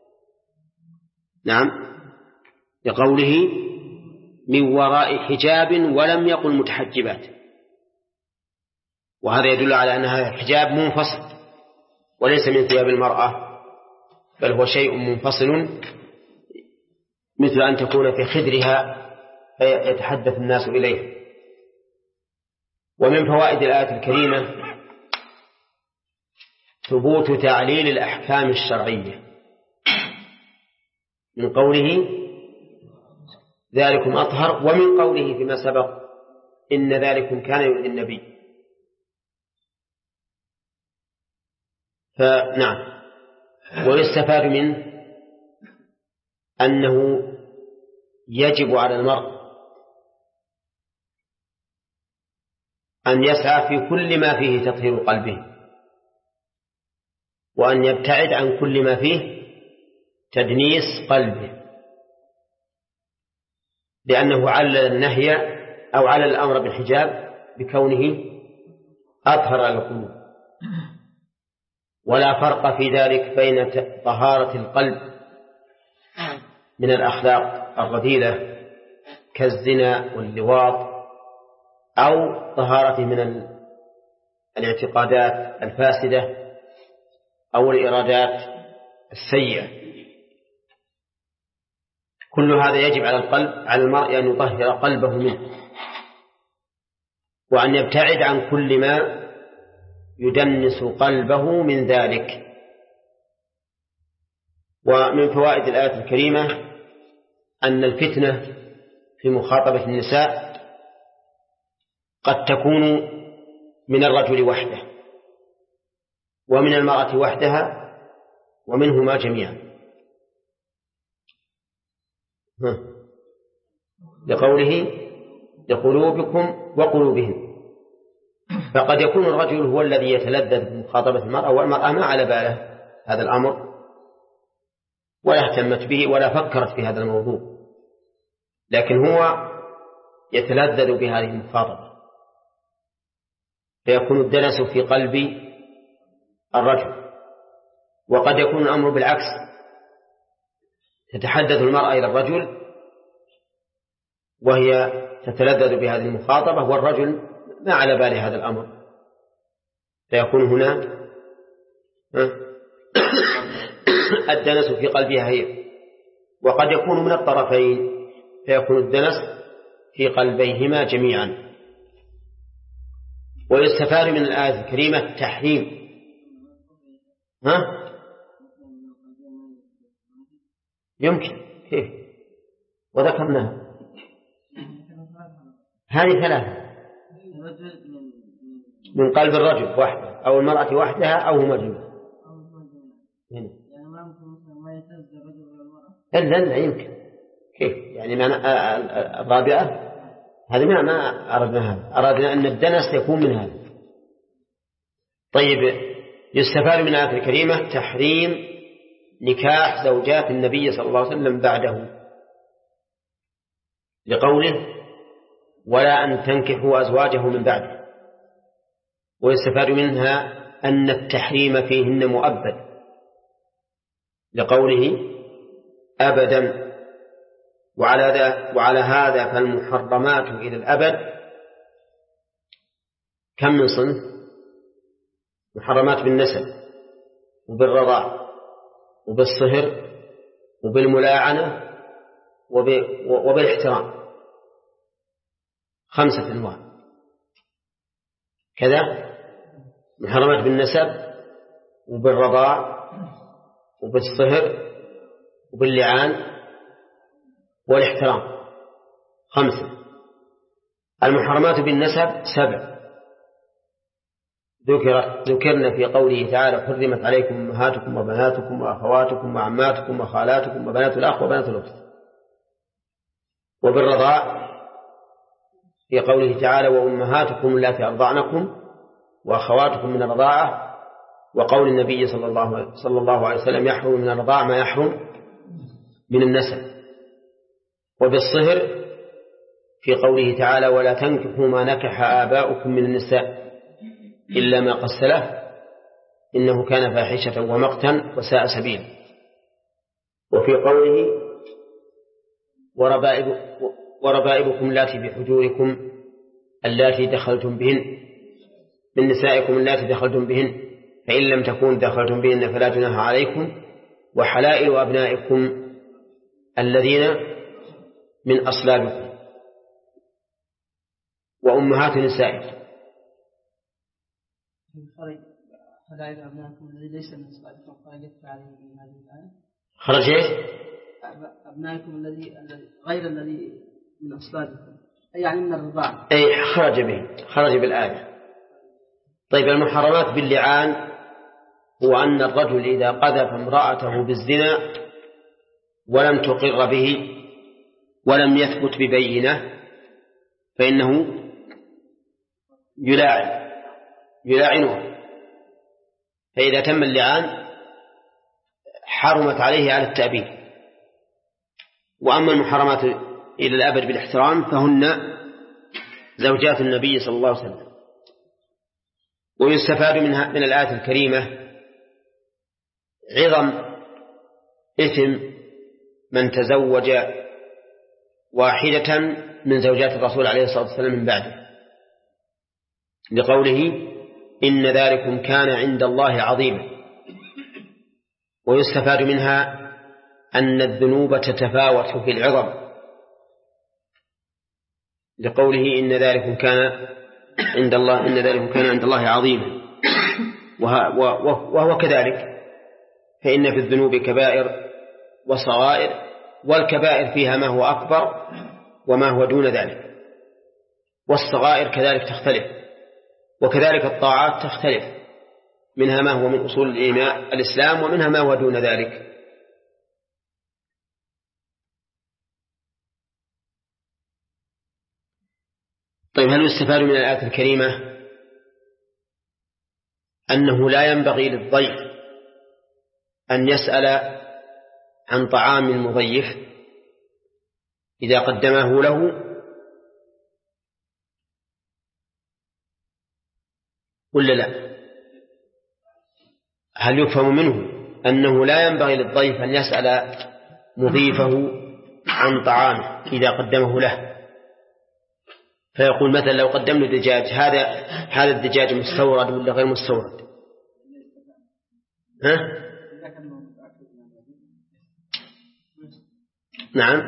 نعم، لقوله من وراء حجاب ولم يقل متحجبات، وهذا يدل على أن هذا الحجاب منفصل وليس من ثياب المرأة، بل هو شيء منفصل مثل أن تكون في خدرها فيتحدث الناس إليه. ومن فوائد الآية الكريمة ثبوت تعليل الأحكام الشرعية من قوله ذلكم أطهر، ومن قوله فيما سبق إن ذلكم كان يؤذي النبي. فنعم. ويستفاد منه أنه يجب على المرء أن يسعى في كل ما فيه تطهير قلبه، وأن يبتعد عن كل ما فيه تدنيس قلبه، لأنه علل النهي أو علل الأمر بالحجاب بكونه أطهر القلوب. ولا فرق في ذلك بين طهارة القلب من الأخلاق الرذيلة كالزنا واللواط، أو طهارته من الاعتقادات الفاسدة أو الإرادات السيئة. كل هذا يجب على المرء أن يطهر قلبه منه، وأن يبتعد عن كل ما يدنس قلبه من ذلك. ومن فوائد الآية الكريمة أن الفتنة في مخاطبة النساء قد تكون من الرجل وحده ومن المرأة وحدها ومنهما جميعا، لقوله لقلوبكم وقلوبهم. فقد يكون الرجل هو الذي يتلذذ بمخاطبة المرأة والمرأة ما على باله هذا الأمر ولا اهتمت به ولا فكرت في هذا الموضوع، لكن هو يتلذذ بهذه المخاطبة، فيكون الدنس في قلب الرجل. وقد يكون الأمر بالعكس، تتحدث المرأة إلى الرجل وهي تتلذذ بهذه المخاطبة والرجل ما على باله هذا الأمر، فيكون هنا الدنس في قلبها هي. وقد يكون من الطرفين، فيكون الدنس في قلبيهما جميعا. ويستفاد من الآية الكريمة التحريم. يمكن كيف؟ وذكرناها هذه ثلاثة: من قلب الرجل وحده أو المرأة وحدها أو هما جميعا. لا يمكن كيف يعني الرابعة هذه ما أردناها، أردنا أن الدنس يكون من هذا. طيب، يستفاد من الآية الكريمة تحريم نكاح زوجات النبي صلى الله عليه وسلم بعده، لقوله ولا أن تنكحوا أزواجه من بعده. ويستفاد منها أن التحريم فيهن مؤبد لقوله أبدا. وعلى هذا فالمحرمات إلى الأبد كم من صنف؟ محرمات بالنسب وبالرضاع وبالصهر وبالملاعنة وبالاحترام، 5 أنواع كذا. محرمات بالنسب وبالرضاع وبالصهر وباللعان والاحترام، 5. المحرمات بالنسب 7 ذكرنا في قوله تعالى حرمت عليكم أمهاتكم وبناتكم وأخواتكم وعماتكم وخالاتكم وبنات الأخ وبنات الأخت. وبالرضاع في قوله تعالى وأمهاتكم اللاتي أرضعنكم وأخواتكم من الرضاعة، وقول النبي صلى الله عليه وسلم يحرم من الرضاعة ما يحرم من النسب. وبالصهر في قوله تعالى ولا تنكحوا ما نكح آباؤكم من النساء إلا ما قد سلف إنه كان فاحشة ومقتا وساء سبيلا. وفي قوله وربائبكم اللاتي بحجوركم اللاتي دخلتم بهن من نسائكم اللاتي دخلتم بهن فإن لم تكونوا دخلتم بهن فلا جناح عليكم وحلائل أبنائكم الذين من أصلابكم وأمهات نسائكم. حلائل أبنائكم الذي ليس من أصلابكم خرجت عليه من هذه الآية. خرج أبنائكم الذي غير الذي من أصلابكم يعني من الرضاعة. أي خرج بالآية. طيب المحرمات باللعان هو أن الرجل إذا قذف امرأته بالزنا ولم تقر به ولم يثبت ببينة فإنه يلاعنه، فإذا تم اللعان حرمت عليه على التأبيد. وأما المحرمات إلى الأبد بالاحترام فهن زوجات النبي صلى الله عليه وسلم. ويستفاد من الآية الكريمة عظم إثم من تزوج واحدة من زوجات الرسول عليه الصلاة والسلام من بعده، لقوله إن ذلكم كان عند الله عظيما. ويستفاد منها أن الذنوب تتفاوت في العظم، لقوله إن ذلكم كان عند الله عظيما. وهو كذلك، فإن في الذنوب كبائر وصغائر، والكبائر فيها ما هو أكبر وما هو دون ذلك، والصغائر كذلك تختلف، وكذلك الطاعات تختلف، منها ما هو من أصول الإسلام ومنها ما هو دون ذلك. طيب هل يستفاد من الآية الكريمة أنه لا ينبغي للضيف أن يسأل عن طعام المضيف إذا قدمه له، ولا لا؟ هل يفهم منه أنه لا ينبغي للضيف أن يسأل مضيفه عن طعامه إذا قدمه له، فيقول مثلا لو قدمنا دجاج هذا الدجاج مستورد ولا غير مستورد؟ نعم،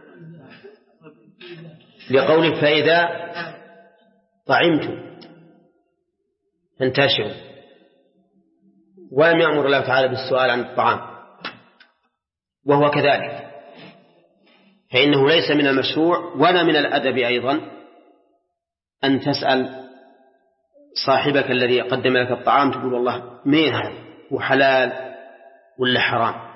لقوله فإذا طعمتم فانتشروا، ولم يأمر الله تعالى بالسؤال عن الطعام، وهو كذلك، فإنه ليس من المشروع ولا من الأدب أيضا أن تسأل صاحبك الذي قدم لك الطعام تقول والله مين هذا وحلال ولا حرام،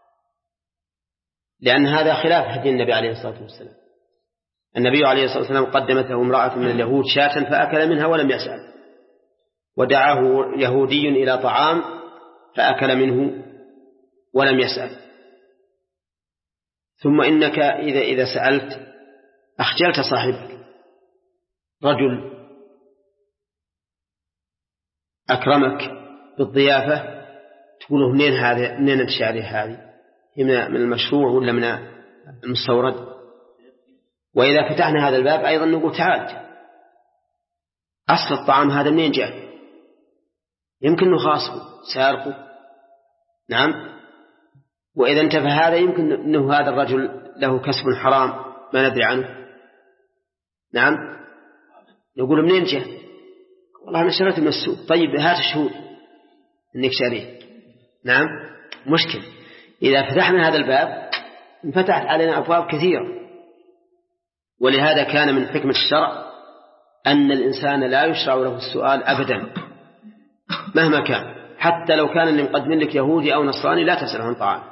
لأن هذا خلاف هدي النبي عليه الصلاة والسلام. النبي عليه الصلاة والسلام قدمت له امرأة من اليهود شاة فأكل منها ولم يسأل، ودعاه يهودي إلى طعام فأكل منه ولم يسأل. ثم إنك إذا سألت أخجلت صاحبك، رجل أكرمك بالضيافة تقوله منين الشعرية هذه؟ هي من المشروع ولا من المستورد؟ وإذا فتحنا هذا الباب أيضا نقول تعال، أصل الطعام هذا منين جاء؟ يمكن أنه خاصه سارقه، نعم. وإذا انتفى هذا يمكن أنه هذا الرجل له كسب حرام ما ندري عنه، نعم. نقول منين جاء؟ والله أنا شريته من السوق. طيب هات الشهود أنك شاريه، نعم. مشكل إذا فتحنا هذا الباب انفتحت علينا أبواب كثيرة. ولهذا كان من حكمة الشرع أن الإنسان لا يشرع له السؤال أبدا مهما كان، حتى لو كان اللي مقدم لك يهودي أو نصراني لا تسأله عن طعام،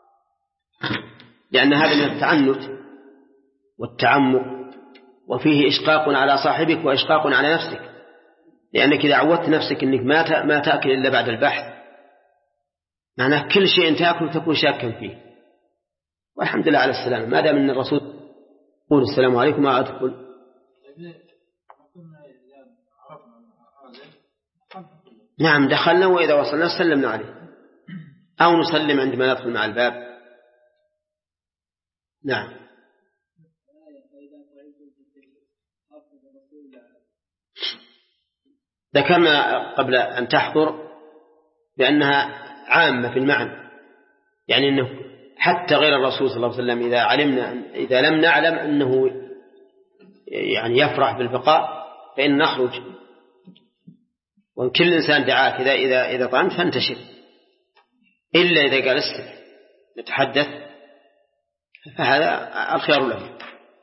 لأن هذا من التعنت والتعمق، وفيه إشقاق على صاحبك وإشقاق على نفسك، لأنك إذا عودت نفسك أنك ما تأكل إلا بعد البحث، معناه كل شيء تأكل تكون شاكا فيه. والحمد لله على السلامة، ما دام من الرسول قول السلام عليكم ما أدخل. نعم دخلنا، وإذا وصلنا سلمنا عليه أو نسلم عندما ندخل مع الباب. نعم. ذكرنا قبل أن تحضر بأنها عامة في المعنى، يعني أنه حتى غير الرسول صلى الله عليه وسلم إذا لم نعلم أنه يعني يفرح بالبقاء فإن نخرج، وإن كل إنسان دعاك إذا طعمت فانتشر، إلا إذا قال استمع نتحدث فهذا الخيار له.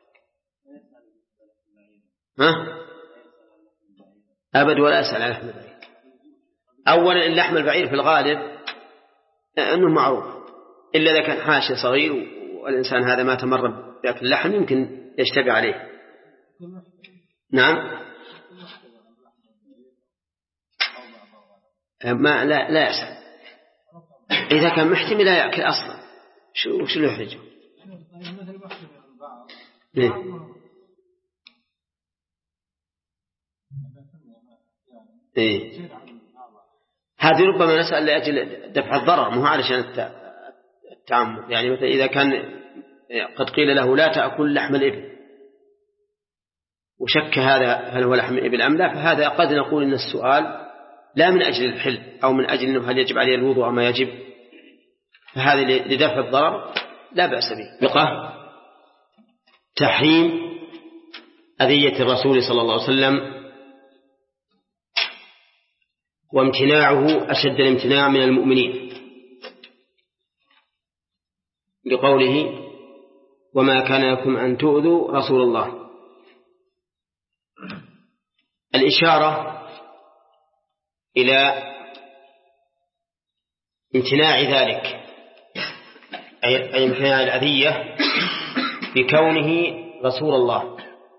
أبد ولا أسأل عن لحم البعير. أولا اللحم البعير في الغالب أنه معروف، إلا إذا كان حاشي صغير والإنسان هذا ما تمر بأكل اللحم يمكن يشتبه عليه. نعم. ما لا يسأل إذا كان محتمل لا يأكل أصلا، شو يحرجه؟ إيه. هذه ربما نسأل لأجل دفع الضرر مو علشان التعمد، يعني مثلا إذا كان قد قيل له لا تأكل لحم الإبل وشك هذا هل هو لحم الإبل أم لا، فهذا قد نقول إن السؤال لا من أجل الحل أو من أجل أنه هل يجب عليه الوضوء أو ما يجب، فهذا لدفع الضرر لا بأس به. بقى تحريم أذية الرسول صلى الله عليه وسلم وامتناعه أشد الامتناع من المؤمنين، لقوله وما كان لكم أن تؤذوا رسول الله. الإشارة إلى امتناع ذلك أي امتناع الأذية بكونه رسول الله،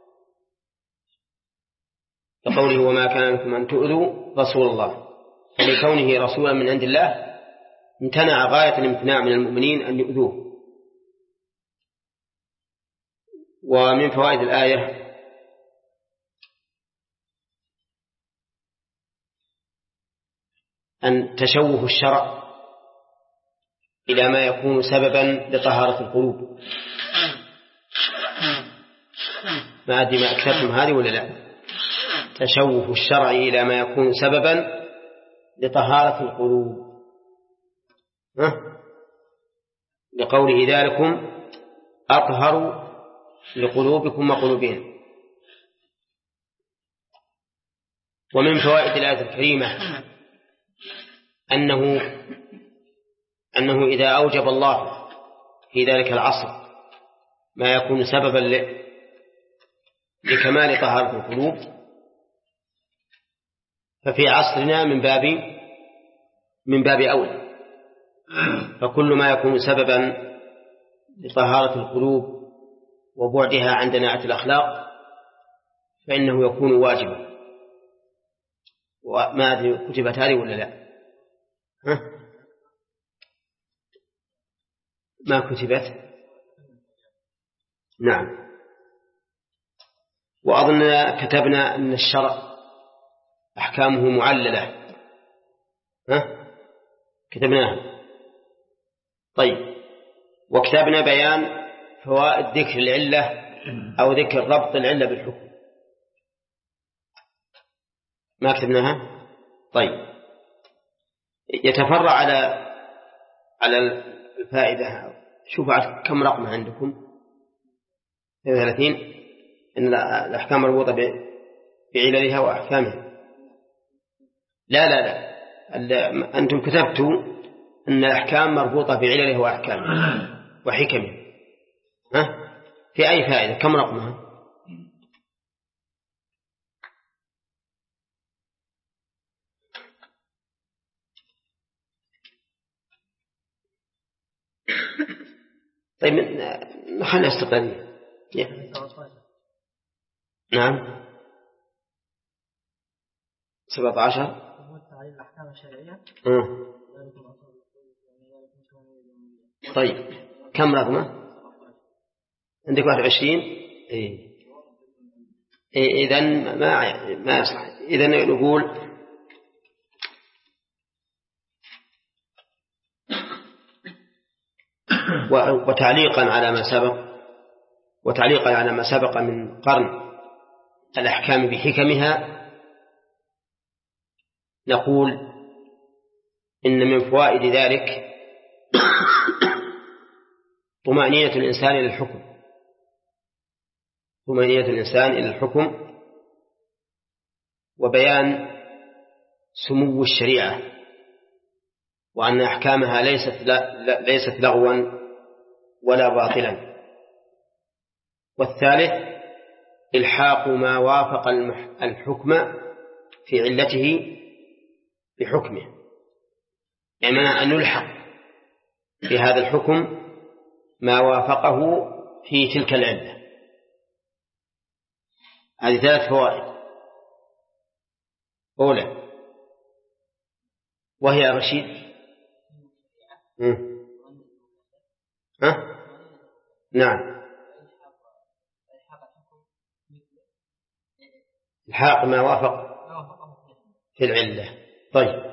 لقوله وما كان لكم أن تؤذوا رسول الله، فلكونه رسولا من عند الله امتنع غاية الامتناع من المؤمنين أن يؤذوه. ومن فوائد الآية أن تشوه الشرع إلى ما يكون سببا لطهارة القلوب. ما أدري ما أكثرتم هذه ولا لا؟ تشوه الشرع إلى ما يكون سببا لطهارة القلوب، لقوله ذلكم أطهر لقلوبكم وقلوبهم. ومن فوائد الآية الكريمة أنه إذا أوجب الله في ذلك العصر ما يكون سببا لكمال طهارة القلوب، ففي عصرنا من باب أولى، فكل ما يكون سببا لطهارة القلوب وبعدها عن دناءة الأخلاق فإنه يكون واجبا. وما أدري كتبت هذه ولا لا؟ ما كتبت؟ نعم. وأظن كتبنا أن الشرع أحكامه معللة، كتبناها. طيب، وكتبنا بيان فوائد ذكر العلة أو ذكر ربط العلة بالحكم، ما كتبناها. طيب، يتفرع على الفائدة. شوفوا كم رقم عندكم؟ 30. إن الأحكام مربوطة بعللها وأحكامها. لا لا لا، أنتم كتبتوا أن الأحكام مربوطة بعللها وأحكامها وحكمها. في أي فائدة؟ كم رقمها؟ طيب، خلنا استقلالية. نعم، 17. طيب، كم رقمه؟ عندك 21. إذن ما يصلح. إذن نقول وتعليقا على ما سبق من قرن الأحكام بحكمها، نقول إن من فوائد ذلك طمأنينة الإنسان إلى الحكم، وبيان سمو الشريعة، وأن أحكامها ليست لغوا ولا باطلا. والثالث إلحاق ما وافق الحكم في علته بحكمه، يعني أن نلحق في هذا الحكم ما وافقه في تلك العلة. هذه 3 فوائد. أولى، وهي رشيد. نعم، الحاق ما وافق في العلة. طيب،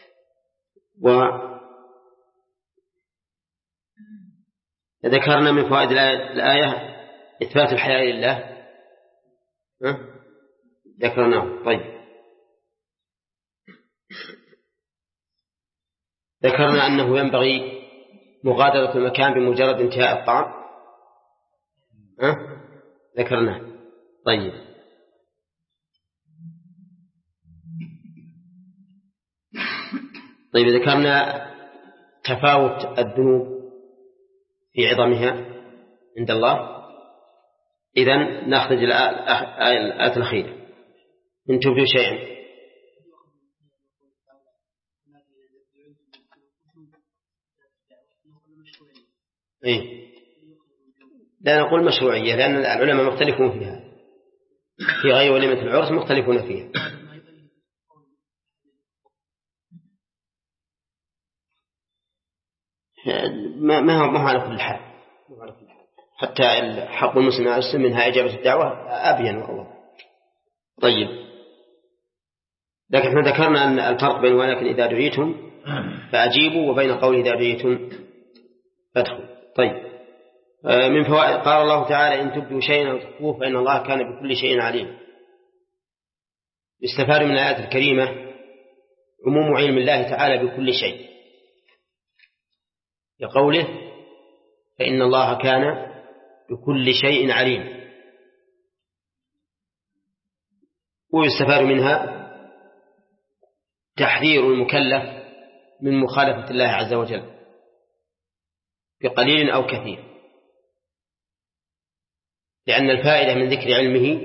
وذكرنا من فوائد الآية إثبات الحياء لله، ذكرناه. طيب، ذكرنا أنه ينبغي مغادرة المكان بمجرد انتهاء الطعام، ذكرناه. طيب، ذكرنا تفاوت الذنوب في عظمها عند الله. إذن نأخذ الآية الأخيرة: إن تبدوا شيئا. لا نقول مشروعية، لأن العلماء مختلفون فيها، في غير وليمة العرس مختلفون فيها. ما هو على كل حال، حتى حق المسلم على المسلم منها إجابة الدعوة أبين والله. طيب، لكن احنا ذكرنا أن الفرق بين ولكن إذا دعيتم فأجيبوا وبين قول إذا دعيتم فادخلوا. طيب، من فوائد قال الله تعالى: إن تبدوا شيئا أو تخفوه فإن الله كان بكل شيء عليم. يستفاد من الآية الكريمة عموم علم الله تعالى بكل شيء، لقوله: فإن الله كان بكل شيء عليم. ويستفاد منها تحذير المكلف من مخالفة الله عز وجل بقليل أو كثير، لأن الفائدة من ذكر علمه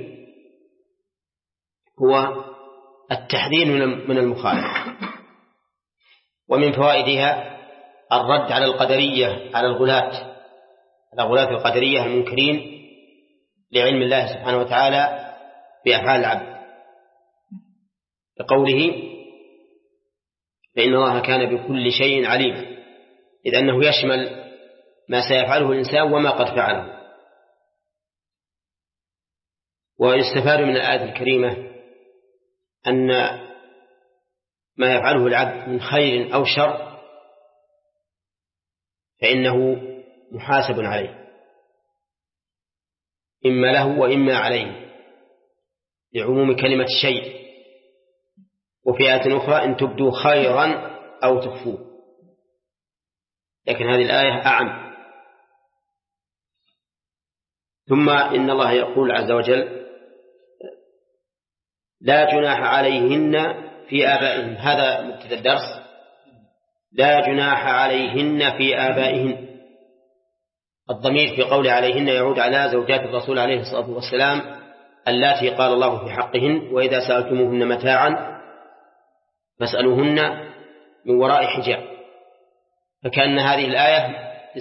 هو التحذير من المخالفة. ومن فوائدها الرد على القدرية، على الغلاة القدرية المنكرين لعلم الله سبحانه وتعالى بأفعال العبد، بقوله: فإن الله كان بكل شيء عليما، إذ أنه يشمل ما سيفعله الإنسان وما قد فعله. ويستفاد من الآية الكريمة أن ما يفعله العبد من خير أو شر فإنه محاسب عليه، إما له وإما عليه، لعموم كلمة شيء. وفي آية أخرى إن تبدوا خيرا أو تخفوه، لكن هذه الآية أعم. ثم إن الله يقول عز وجل لا جناح عليهن في آبائهن، هذا مبتدأ الدرس، لا جناح عليهن في آبائهن. الضمير في قول عليهن يعود على زوجات الرسول عليه الصلاة والسلام اللاتي قال الله في حقهن وإذا سألتموهن متاعا فاسألوهن من وراء حجاب. فكأن هذه الآية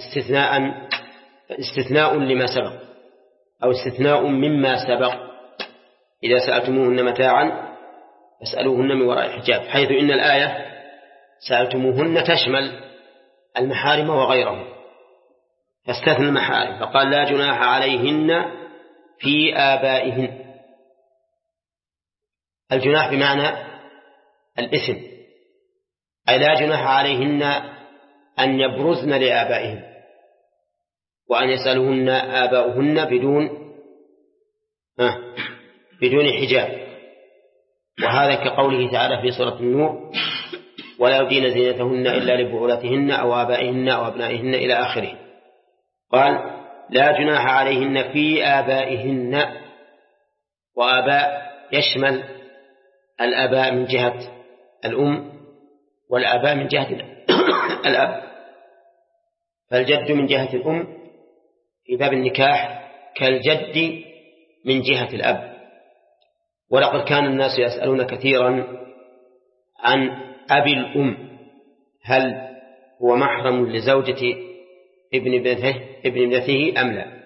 استثناء لما سبق، أو استثناء مما سبق، إذا سألتموهن متاعا فاسألوهن من وراء حجاب، حيث إن الآية سألتموهن تشمل المحارم وغيرهم، فاستثنى المحارم فقال لا جناح عليهن في آبائهن. الجناح بمعنى الإثم، أي لا جناح عليهن أن يبرزن لآبائهن وأن يسألوهن آباؤهن بدون حجاب. وهذا كقوله تعالى في سورة النور ولا يبدين زينتهن إلا لبعولتهن أو آبائهن أو أبنائهن إلى آخره. قال لا جناح عليهن في آبائهن، وآباء يشمل الآباء من جهة الأم والآباء من جهة الأب. فالجد من جهة الأم في باب النكاح كالجد من جهة الأب. ولقد كان الناس يسألون كثيرا عن أبي الأم، هل هو محرم لزوجة ابن ابنته أم لا؟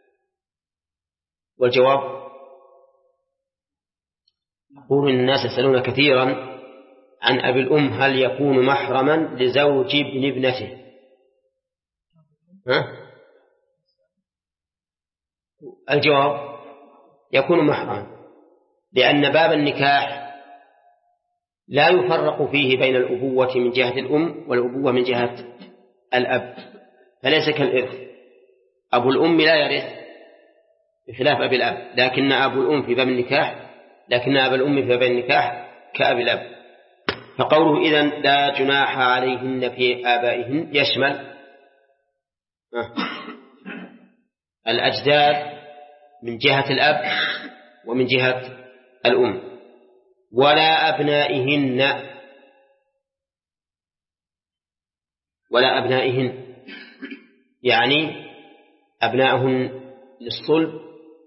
والجواب يقول الناس يسألون كثيرا عن أبي الأم هل يكون محرما لزوج ابن ابنته. الجواب يكون محرما، لأن باب النكاح لا يفرق فيه بين الأبوة من جهة الأم والأبوة من جهة الأب، فليس كالإرث. أبو الأم لا يرث بخلاف أبي الأب، لكن أبو الأم في باب النكاح، لكن أبا الأم في باب النكاح كأبي الأب. فقوله إذن لا جناح عليهن في آبائهن يشمل الأجداد من جهة الأب ومن جهة الأم. ولا أبنائهن يعني أبنائهن للصلب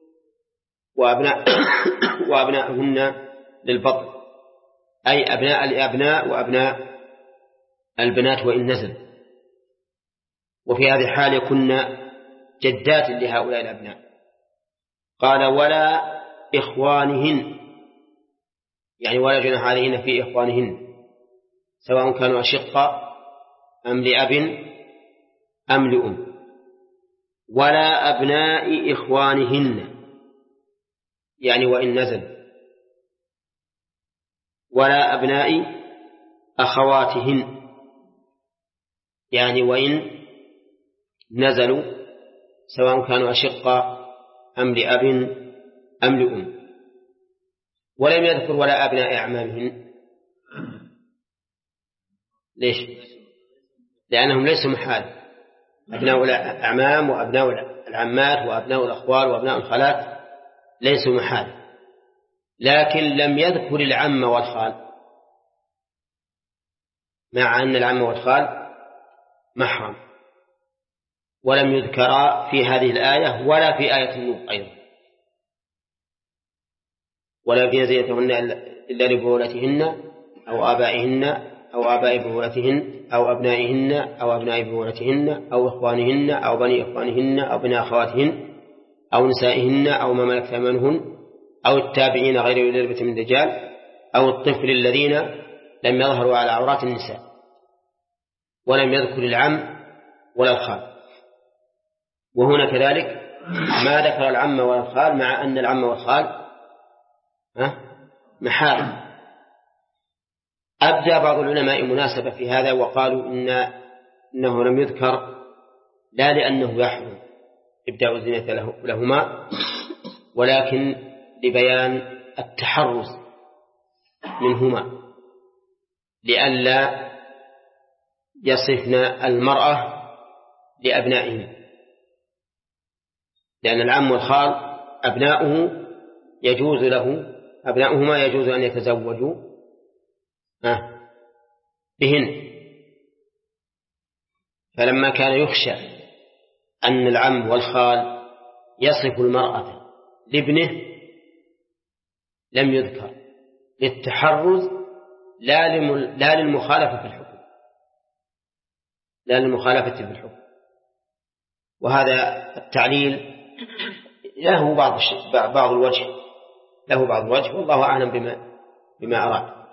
وأبنائهن للبطن، أي أبناء الأبناء وأبناء البنات وإن نزل. وفي هذه الحال يكون جدات لهؤلاء الأبناء. قال ولا إخوانهن، يعني ولا جناح عليهن في إخوانهن سواء كانوا أشقاء أم لأب أم لأم. ولا أبناء إخوانهن يعني وإن نزل. ولا أبناء أخواتهن يعني وإن نزلوا سواء كانوا أشقاء أم لأب أم لأم. ولم يذكر ولا أبناء أعمامهن. ليش؟ لأنهم ليسوا محال، أبناء الأعمام وأبناء العمات وأبناء الأخوال وأبناء الخالات ليسوا محال، لكن لم يذكر العم والخال، مع أن العم والخال محرم، ولم يذكر في هذه الآية ولا في آية النور أيضا. ولا يبدين زينتهن إلا لبعولتهن أو آبائهن أو آباء بعولتهن أو أبنائهن أو أبناء بعولتهن أو إخوانهن أو بني إخوانهن أو بني أخواتهن أو نسائهن أو ما ملكت أيمانهن أو التابعين غير أولي الإربة من الرجال أو الطفل الذين لم يظهروا على عورات النساء. ولم يذكر العم ولا الخال. وهنا كذلك ما ذكر العم والخال مع أن العم والخال محارم. أبدى بعض العلماء مناسبة في هذا وقالوا إنه لم يذكر لا لأنه يحرم إبداء الزينة لهما، ولكن لبيان التحرز منهما لئلا يصفن المرأة لأبنائهم، لأن العم والخال أبناؤهما يجوز أن يتزوجوا بهن. فلما كان يخشى أن العم والخال يصف المرأة لابنه لم يذكر للتحرز لا للمخالفة في الحكم، وهذا التعليل له بعض الوجه والله أعلم بما أراد.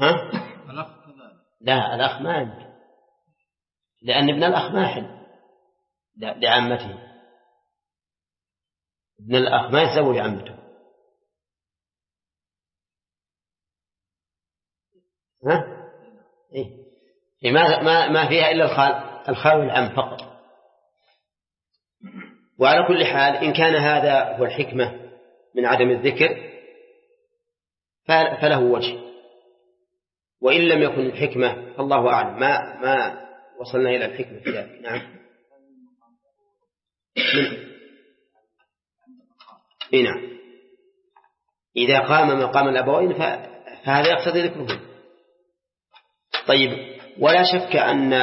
لا، الأخ ما يمكن، لأن ابن الأخ ما يحل لعمته، ابن الأخ ما يتزوج عمته. ما فيها إلا الخال والعم فقط. وعلى كل حال إن كان هذا هو الحكمة من عدم الذكر فله وجه، وإن لم يكن الحكمة فالله أعلم، ما وصلنا إلى الحكمة في ذلك. نعم. نعم، إذا قام مقام الأبوين فهذا يقتضي ذكره. طيب، ولا شك أن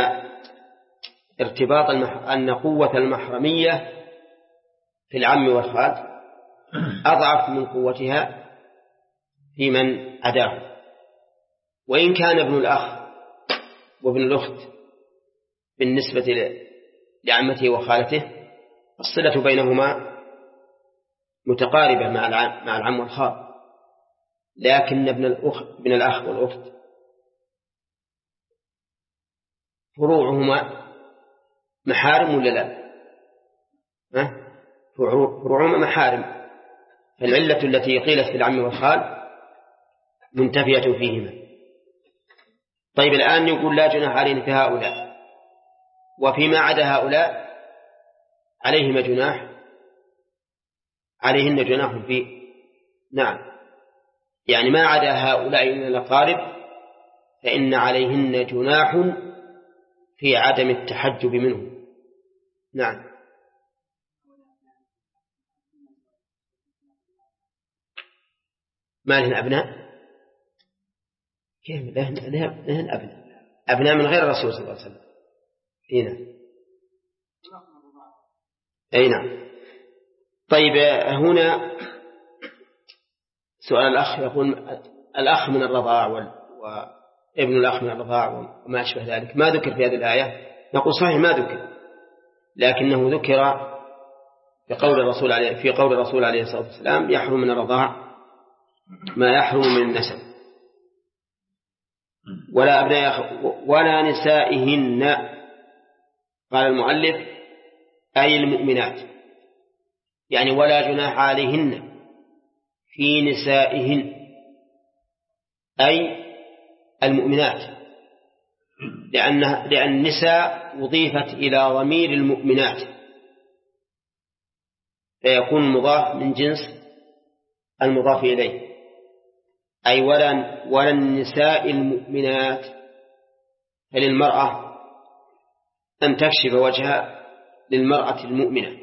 أن قوة المحرمية في العم والخال أضعف من قوتها في من عداه. وإن كان ابن الأخ وابن الأخت بالنسبة لعمته وخالته الصلة بينهما متقاربة مع العم والخال، لكن ابن الأخ والأخت فروعهما محارم ولا لا؟ فروعهما محارم، فالعلة التي قيلت في العم والخال منتفية فيهما. طيب، الآن يقول لا جناح علينا في هؤلاء، وفيما عدا هؤلاء عليهن جناح فيه. نعم، يعني ما عدا هؤلاء من الأقارب فإن عليهن جناح في عدم التحجب منه. نعم. ما لهن أبناء؟ كيف لهن أبناء من غير الرسول صلى الله عليه وسلم؟ نعم. طيب، هنا سؤال الأخ يقول الأخ من الرضاع وابن الأخ من الرضاع وما أشبه ذلك ما ذكر في هذه الآية. نقول صحيح ما ذكر، لكنه ذكر في قول الرسول عليه الصلاة والسلام يحرم من الرضاع ما يحرم من النسب. ولا أبناء ولا نسائهن، قال المؤلف أي المؤمنات، يعني ولا جناح عليهن في نسائهن أي المؤمنات، لأن النساء أضيفت إلى ضمير المؤمنات فيكون مضاف من جنس المضاف إليه، أي ولا النساء المؤمنات، فللمرأة أن تكشف وجهها للمرأة المؤمنة،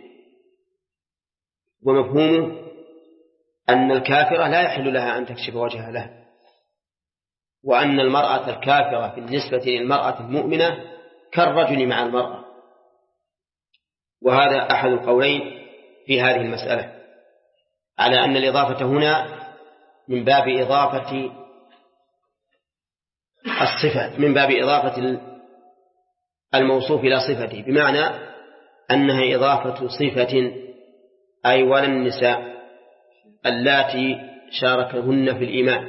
ومفهومه أن الكافرة لا يحل لها أن تكشف وجهها له، وأن المرأة الكافرة بالنسبة للمرأة المؤمنة كالرجل مع المرأة. وهذا أحد القولين في هذه المسألة، على أن الإضافة هنا من باب إضافة الصفة، من باب إضافة الموصوف إلى صفته، بمعنى أنها إضافة صفة، أي ولا النساء اللاتي شاركهن في الإيمان.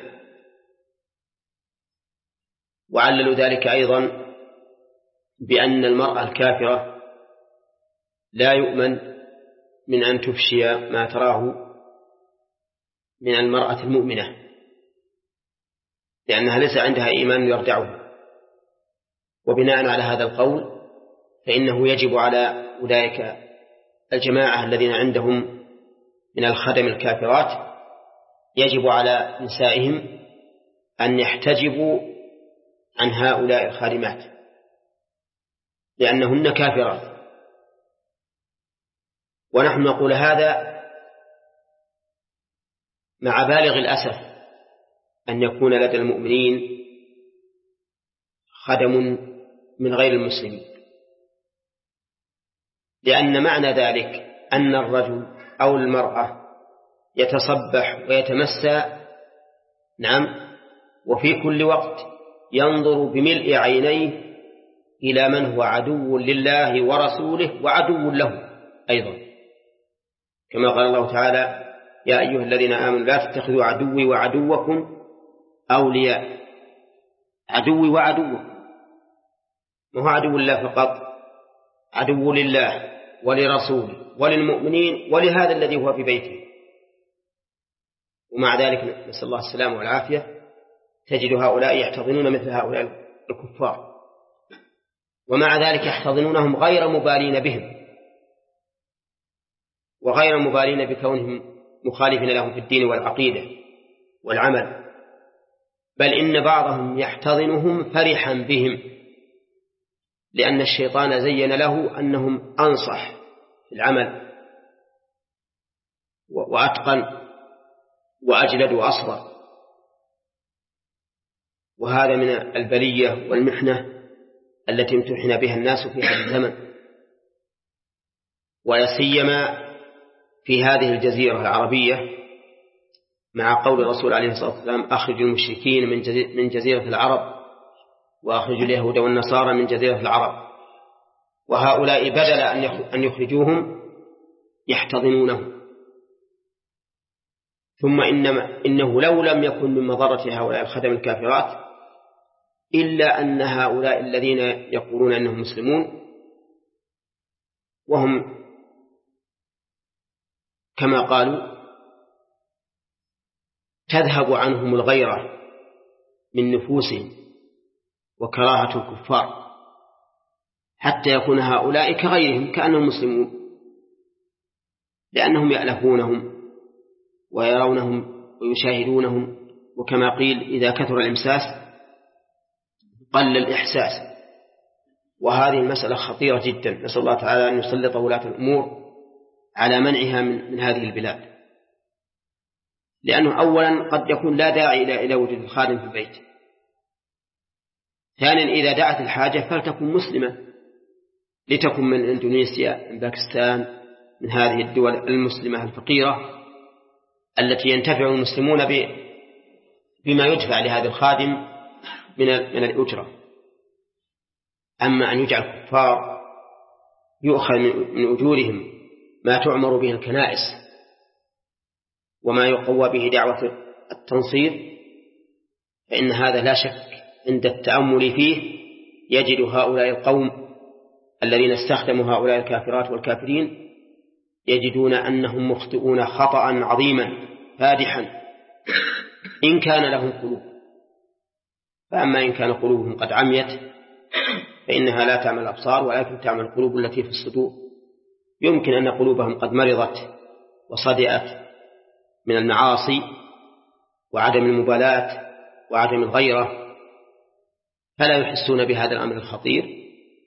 وعللوا ذلك أيضا بأن المرأة الكافرة لا يؤمن من أن تفشي ما تراه من المرأة المؤمنة، لأنها ليس عندها إيمان يرجعه. وبناء على هذا القول فإنه يجب على أولئك الجماعة الذين عندهم من الخدم الكافرات، يجب على نسائهم أن يحتجبوا عن هؤلاء الخادمات لأنهن كافرات. ونحن نقول هذا مع بالغ الأسف أن يكون لدى المؤمنين خدم من غير المسلمين، لأن معنى ذلك أن الرجل أو المرأة يتصبح ويتمسى، نعم، وفي كل وقت ينظر بملء عينيه إلى من هو عدو لله ورسوله وعدو له أيضا، كما قال الله تعالى: يا أيها الذين آمنوا لا تتخذوا عدوي وعدوكم أولياء. عدوي وعدوكم، ما هو عدو الله فقط، عدو لله ولرسوله وللمؤمنين ولهذا الذي هو في بيته. ومع ذلك نسأل الله السلامة والعافية تجد هؤلاء يحتضنون مثل هؤلاء الكفار، ومع ذلك يحتضنونهم غير مبالين بهم وغير مبالين بكونهم مخالفين لهم في الدين والعقيدة والعمل، بل إن بعضهم يحتضنهم فرحا بهم، لأن الشيطان زين له أنهم أنصح في العمل وأتقن وأجلد وأصبر. وهذا من البلية والمحنة التي امتحن بها الناس في هذا الزمن، ويسيما في هذه الجزيرة العربية، مع قول الرسول عليه الصلاة والسلام: أخرج المشركين من جزيرة العرب وأخرج اليهود والنصارى من جزيرة العرب. وهؤلاء بدل أن يخرجوهم يحتضنونهم. ثم إنه لو لم يكن من مضرة هؤلاء الخدم الكافرات إلا أن هؤلاء الذين يقولون أنهم مسلمون وهم كما قالوا تذهب عنهم الغيرة من نفوسهم وكراهة الكفار، حتى يكون هؤلاء كغيرهم كأنهم مسلمون، لأنهم يألفونهم ويرونهم ويشاهدونهم. وكما قيل: إذا كثر الإمساس قل الإحساس. وهذه المسألة خطيرة جدا، نسأل الله تعالى أن يسلط ولاة الأمور على منعها من هذه البلاد، لأنه أولا قد يكون لا داعي إلى وجود الخادم في البيت. ثانيا إذا دعت الحاجة فلتكن مسلمة، لتكن من إندونيسيا، من باكستان، من هذه الدول المسلمة الفقيرة التي ينتفع المسلمون بما يدفع لهذا الخادم من الأجرة. أما أن يجعل الكفار يؤخذ من أجورهم ما تعمر به الكنائس وما يقوى به دعوة التنصير، فإن هذا لا شك عند التأمل فيه يجد هؤلاء القوم الذين استخدموا هؤلاء الكافرات والكافرين يجدون أنهم مخطئون خطأ عظيما فادحا إن كان لهم قلوب. فأما إن كان قلوبهم قد عميت فإنها لا تعمل الأبصار ولكن تعمل القلوب التي في الصدور. يمكن أن قلوبهم قد مرضت وصدئت من المعاصي وعدم المبالاة وعدم الغيرة، فلا يحسون بهذا الأمر الخطير.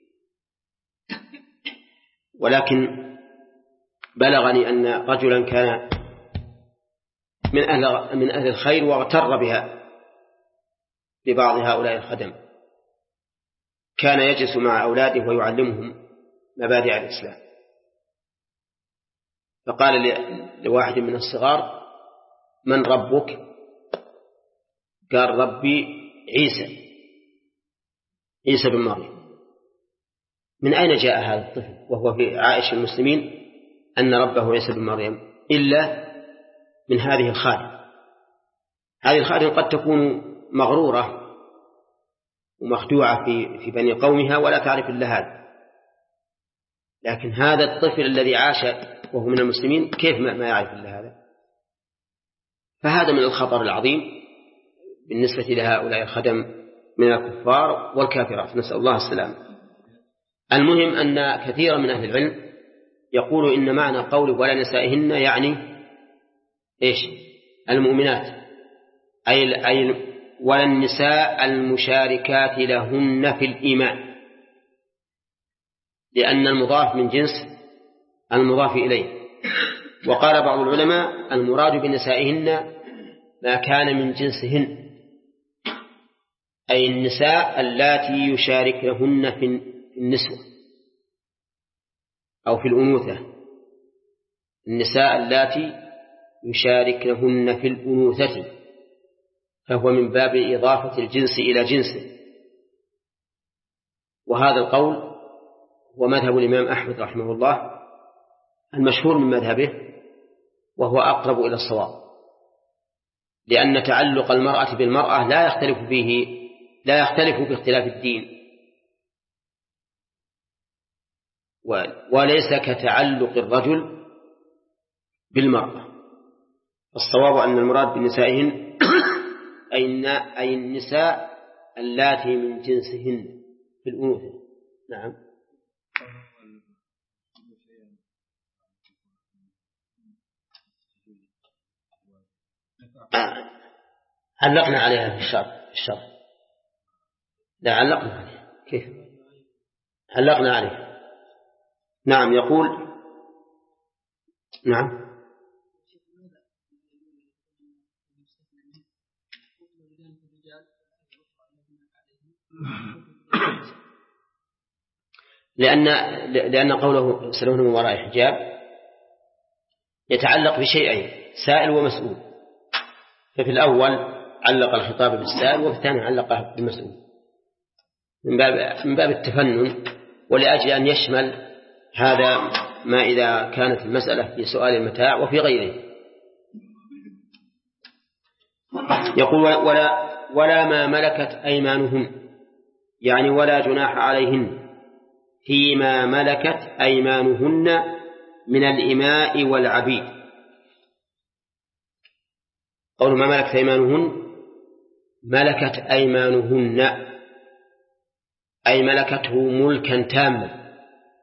ولكن بلغني أن رجلا كان من أهل الخير واغتر ببعض هؤلاء الخدم، كان يجلس مع أولاده ويعلمهم مبادئ الإسلام، فقال لواحد من الصغار: من ربك؟ قال: ربي عيسى بن مريم. من أين جاء هذا الطفل وهو في عائش المسلمين أن ربه عيسى بن مريم إلا من هذه الخادم؟ هذه الخادم قد تكون مغرورة ومخدوعة في بني قومها ولا تعرف إلا هذا. لكن هذا الطفل الذي عاش وهو من المسلمين كيف ما يعرف إلا هذا؟ فهذا من الخطر العظيم بالنسبة لهؤلاء الخدم من الكفار والكافرات، نسأل الله السلام. المهم أن كثيرا من أهل العلم يقول إن معنى قوله ولا نسائهن يعني إيش؟ المؤمنات، أي ولا النساء المشاركات لهن في الإيمان، لأن المضاف من جنس المضاف إليه. وقال بعض العلماء المراد بنسائهن ما كان من جنسهن، أي النساء اللاتي يشاركهن في النسوة أو في الأنوثة، النساء اللاتي يشاركهن في الأنوثة، فهو من باب إضافة الجنس إلى جنسه. وهذا القول هو مذهب الإمام أحمد رحمه الله المشهور من مذهبه، وهو أقرب إلى الصواب، لأن تعلق المرأة بالمرأة لا يختلف باختلاف الدين، وليس كتعلق الرجل بالمرأة. الصواب أن المراد بنسائهن أي النساء اللاتي من جنسهن في الأنوثة. نعم. علقنا عليها في الشرح. لا علقنا عليها. كيف؟ علقنا عليها. نعم. يقول نعم. لأن قوله يسألون من وراء حجاب يتعلق بشيئين، سائل ومسؤول. ففي الأول علق الخطاب بالسائل، وفي الثاني علق بالمسؤول من باب التفنن، ولأجل أن يشمل هذا ما إذا كانت المسألة في سؤال المتاع وفي غيره. يقول ولا ما ملكت أيمانهن، يعني ولا جناح عليهن فيما ملكت أيمانهن من الإماء والعبيد. قول ما ملكت أيمانهن، ملكت أيمانهن أي ملكته ملكا تاما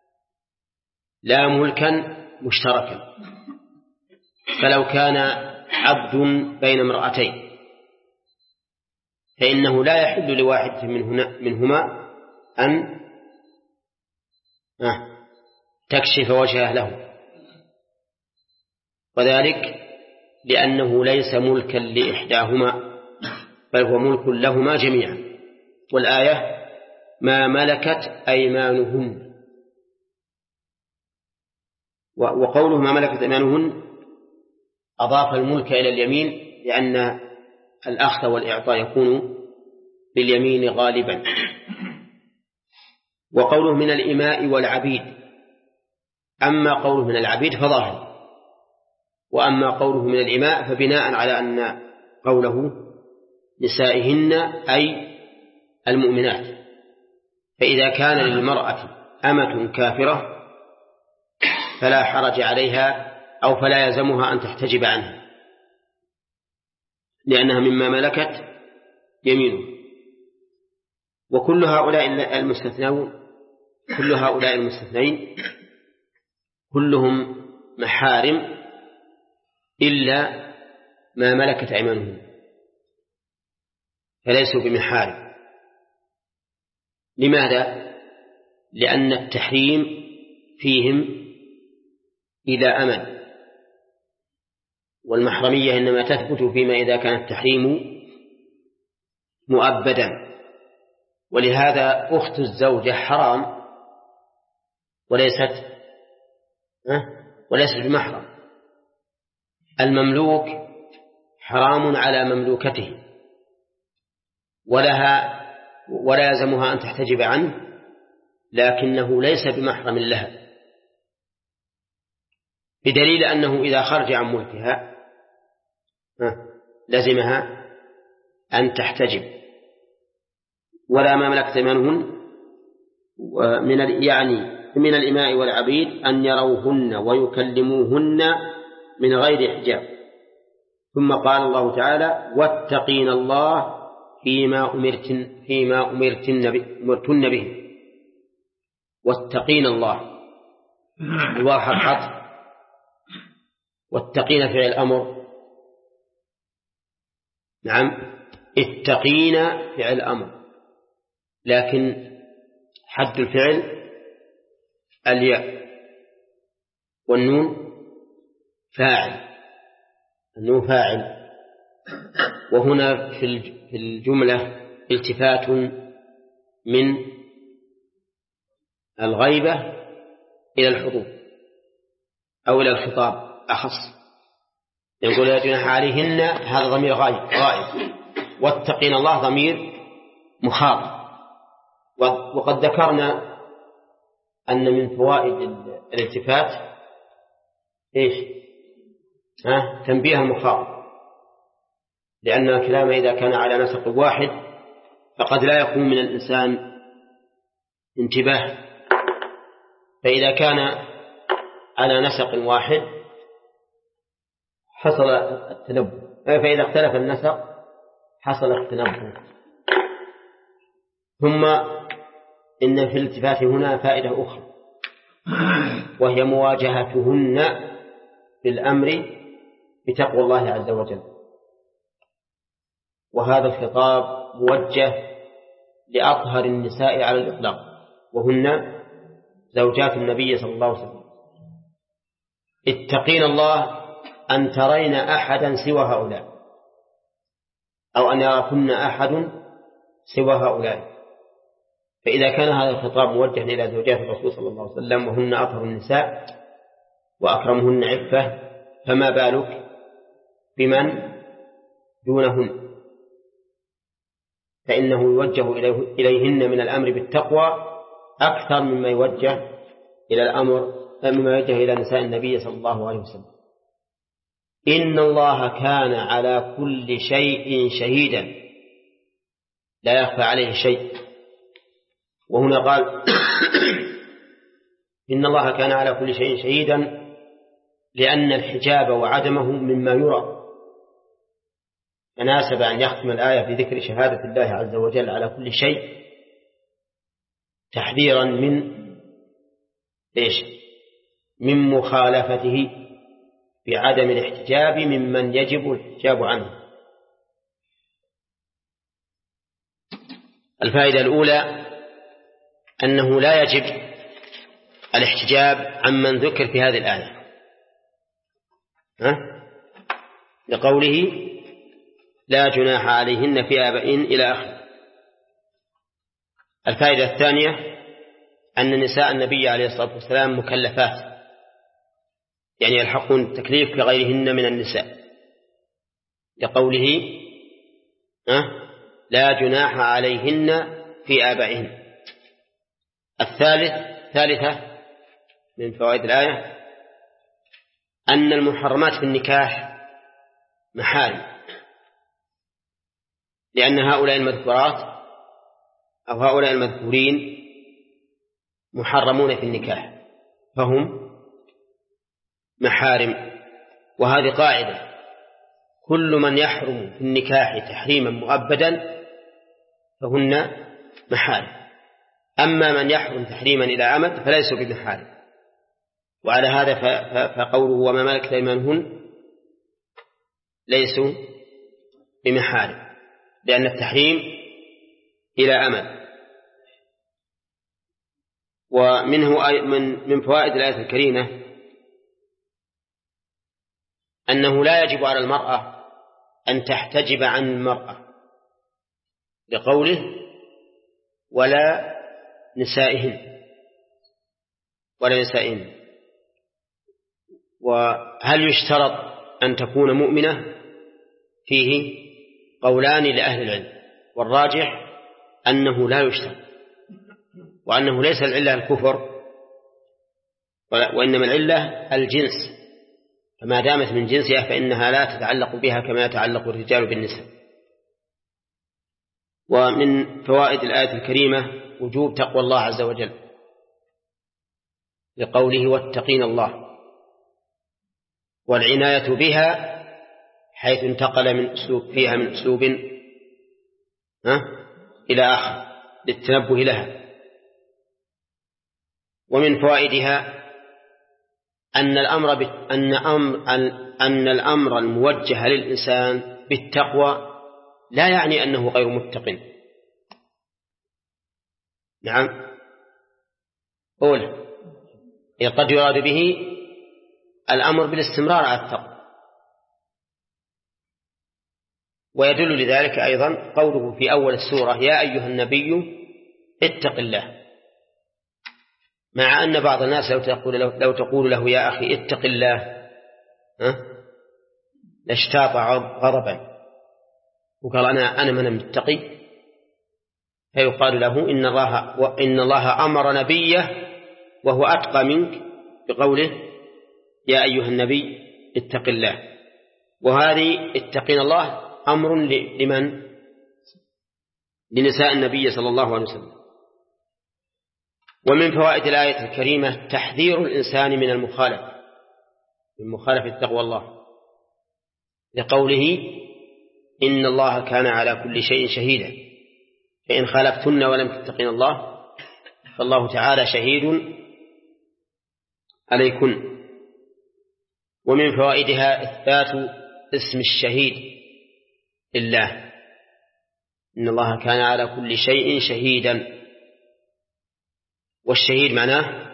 لا ملكا مشتركا. فلو كان عبد بين امرأتين فإنه لا يحل لواحد منهما أن تكشف وجهه له، وذلك لأنه ليس ملكا لإحداهما بل هو ملك لهما جميعا. والآية ما ملكت أيمانهن، وقوله ما ملكت أيمانهن أضاف الملك إلى اليمين، لأن الأخذ والإعطاء يكون باليمين غالبا. وقوله من الإماء والعبيد، أما قوله من العبيد فظاهر، وأما قوله من الإماء فبناء على أن قوله نسائهن أي المؤمنات. فإذا كان للمرأة أمة كافرة فلا حرج عليها أو فلا يلزمها أن تحتجب عنها، لأنها مما ملكت يمينه. وكل هؤلاء المستثنين كلهم محارم إلا ما ملكت أيمانهم، فليسوا بمحارم. لماذا؟ لأن التحريم فيهم إذا أمن، والمحرمية إنما تثبت فيما إذا كان التحريم مؤبدا. ولهذا أخت الزوجة حرام وليست بمحرم. المملوك حرام على مملوكته ولا يلزمها أن تحتجب عنه، لكنه ليس بمحرم لها، بدليل أنه إذا خرج عن ملكها لزمها أن تحتجب. ولا ما ملكت أيمانهن يعني من الإماء والعبيد أن يروهن ويكلموهن من غير حجاب. ثم قال الله تعالى واتقين الله فيما أمرتن به. واتقين الله الواو حرف عطف، واتقين فعل أمر، نعم اتقين فعل أمر، لكن حد الفعل الياء، والنون فاعل، النون فاعل. وهنا في الجملة التفات من الغيبة إلى الحضور أو إلى الخطاب أخص. يقول لا جناح عليهن، هذا ضمير غائب، واتقين الله ضمير مخاطب. وقد ذكرنا أن من فوائد الالتفات تنبيه المخاطب، لأن الكلام إذا كان على نسق واحد فقد لا يكون من الإنسان انتباه، فإذا كان على نسق واحد حصل التنبه، فإذا اختلف النسق حصل التنبه. ثم إن في الالتفات هنا فائدة أخرى، وهي مواجهتهن بالأمر بتقوى الله عز وجل. وهذا الخطاب موجه لأطهر النساء على الإطلاق، وهن زوجات النبي صلى الله عليه وسلم. اتقين الله أن ترين أحدا سوى هؤلاء، أو أن يراكن أحد سوى هؤلاء. فإذا كان هذا الخطاب موجه إلى زوجات الرسول صلى الله عليه وسلم وهن أطهر النساء وأكرمهن عفة، فما بالك بمن دونهن؟ فإنه يوجه إليهن من الأمر بالتقوى أكثر مما يوجه إلى نساء النبي صلى الله عليه وسلم. إن الله كان على كل شيء شهيدا، لا يخفى عليه شيء. وهنا قال إن الله كان على كل شيء شهيدا، لأن الحجاب وعدمه مما يرى، فناسب أن يختم الآية بذكر شهادة الله عز وجل على كل شيء، تحذيرا من مخالفته بعدم الاحتجاب ممن يجب الحجاب عنه. الفائدة الأولى أنه لا يجب الاحتجاب عمن ذكر في هذه الآية، لقوله لا جناح عليهن في آبائهن إلى آخره. الفائدة الثانية أن نساء النبي عليه الصلاة والسلام مكلفات، يعني يلحقون التكليف كغيرهن من النساء، لقوله لا جناح عليهن في آبائهن. الثالثة من فوائد الآية أن المحرمات في النكاح محارم، لأن هؤلاء المذكورات أو هؤلاء المذكورين محرمون في النكاح فهم محارم. وهذه قاعدة: كل من يحرم في النكاح تحريما مؤبدا فهن محارم، أما من يحرم تحريما إلى أمد فليسوا بمحارم. وعلى هذا فقوله وما ملكت أيمانهن ليسوا بمحارم، لأن التحريم إلى أمد. ومنه من فوائد الآية الكريمة أنه لا يجب على المرأة أن تحتجب عن المرأة، لقوله ولا نسائهن. وهل يشترط أن تكون مؤمنة؟ فيه قولان لأهل العلم، والراجح أنه لا يشترط، وأنه ليس العلة الكفر، وإنما العلة الجنس، فما دامت من جنسها فإنها لا تتعلق بها كما يتعلق الرجال بالنساء. ومن فوائد الآية الكريمة وجوب تقوى الله عز وجل، لقوله واتقين الله، والعناية بها حيث انتقل من أسلوب فيها من أسلوب إلى آخر للتنبه لها. ومن فوائدها أن الأمر الموجه للإنسان بالتقوى لا يعني أنه غير متق. نعم، أولا قد يراد به الأمر بالاستمرار على التقوى، ويدل لذلك أيضا قوله في أول السورة يا أيها النبي اتق الله، مع أن بعض الناس لو تقول له يا أخي اتق الله لاشتاط غضبا وقال أنا من متقي، فيقال له إن الله أمر نبيه وهو أتقى منك بقوله يا أيها النبي اتق الله. وهذه اتقين الله أمر لمن؟ لنساء النبي صلى الله عليه وسلم. ومن فوائد الآية الكريمة تحذير الإنسان من مخالفة تقوى الله، لقوله إن الله كان على كل شيء شهيدا، فإن خالفتن ولم تتقين الله فالله تعالى شهيد عليكن. ومن فوائدها إثبات اسم الشهيد لله، إن الله كان على كل شيء شهيدا. والشهيد معناه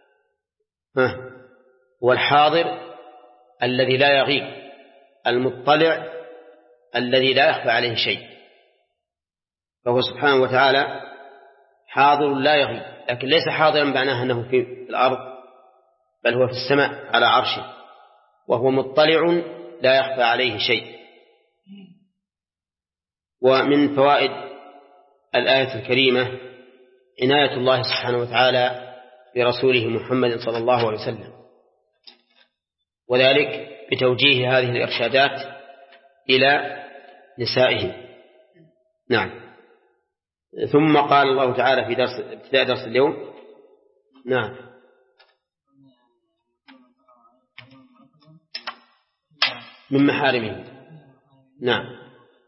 هو الحاضر الذي لا يغيب، المطلع الذي لا يخفى عليه شيء، فهو سبحانه وتعالى حاضر لا يغيب، لكن ليس حاضرا معناه أنه في الأرض، بل هو في السماء على عرشه، وهو مطلع لا يخفى عليه شيء. ومن فوائد الآية الكريمة عناية الله سبحانه وتعالى برسوله محمد صلى الله عليه وسلم، وذلك بتوجيه هذه الإرشادات إلى نسائه. نعم. ثم قال الله تعالى في ابتداء درس اليوم نعم من محارمه. نعم.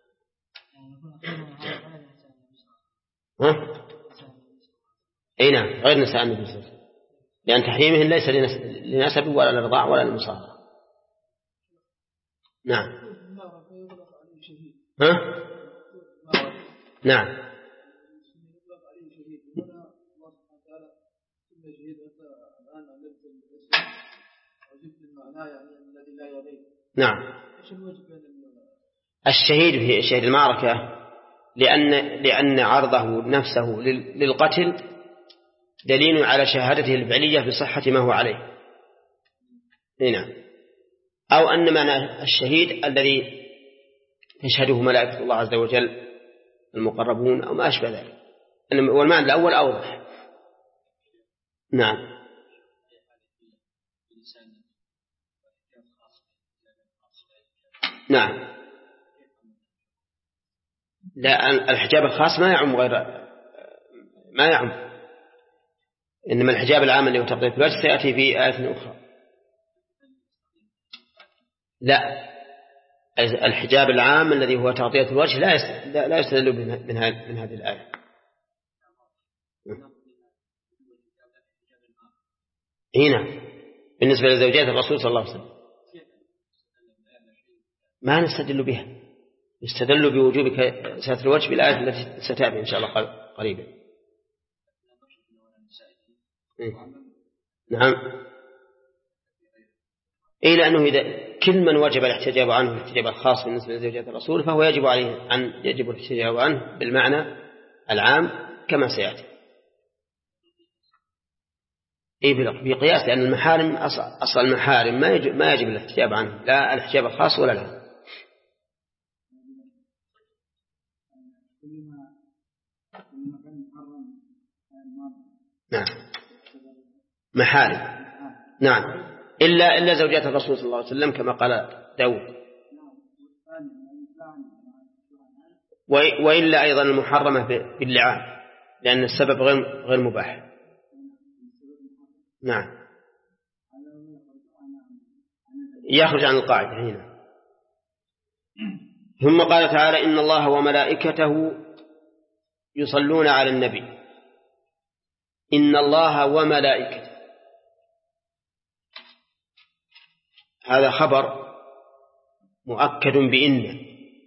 أي نعم، غير نساء النبي صلى الله عليه وسلم، لأن تحريمهن ليس لنسب ولا للرضاع ولا للمصاهرة. نعم. نعم. نعم. الشهيد في شهيد المعركة لأن عرضه نفسه للقتل دليل على شهادته الفعلية بصحة ما هو عليه. نعم. أو أن معنى الشهيد الذي تشهده ملائكة الله عز وجل المقربون أو ما أشبه ذلك، والمعنى الأول أوضح. نعم. نعم. لا، الحجاب الخاص ما يعم، إنما الحجاب العام اللي هو تغطية الوجه سيأتي في آية أخرى. لا، الحجاب العام الذي هو تغطية الوجه لا يستدل من هذه الآية. هنا بالنسبة لزوجات الرسول صلى الله عليه وسلم ما نستدل بها، يستدل بوجوب ستر الوجه بالآية التي ستأتي إن شاء الله قريبا. نعم. لأنه إذا كل من وجب الاحتجاب عنه الاحتجاب الخاص بالنسبة لزوجات الرسول فهو يجب عليه يجب الاحتجاب عنه بالمعنى العام كما سيأتي. بقياس، لأن المحارم أصل المحارم ما يجب الاحتجاب عنه، لا الاحتجاب الخاص ولا العام. نعم. محارم. نعم. إلا زوجات الرسول صلى الله عليه وسلم كما قال داود، وإلا أيضا المحرمة باللعان، لأن السبب غير مباح. نعم. يخرج عن القاعدة هنا. ثم قال تعالى إن الله وملائكته يصلون على النبي. إن الله وملائكته، هذا خبر مؤكد بإن،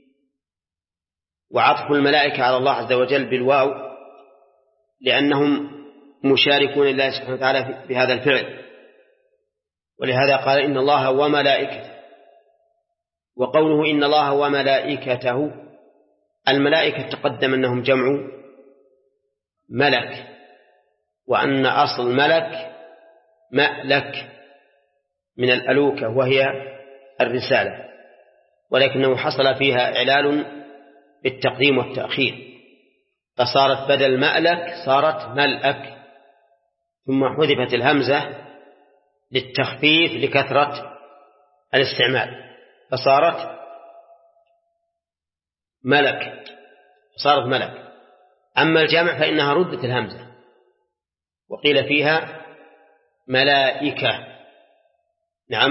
وعطف الملائكة على الله عز وجل بالواو لأنهم مشاركون لله سبحانه وتعالى بهذا الفعل، ولهذا قال إن الله وملائكته. وقوله إن الله وملائكته، الملائكة تقدم أنهم جمع ملك، وأن أصل ملك مألك من الألوكة وهي الرسالة، ولكنه حصل فيها إعلال بالتقديم والتأخير، فصارت بدل مألك صارت ملأك، ثم حذفت الهمزة للتخفيف لكثرة الاستعمال فصارت ملك، صارت ملك. أما الجمع فإنها ردت الهمزة وقيل فيها ملائكة. نعم.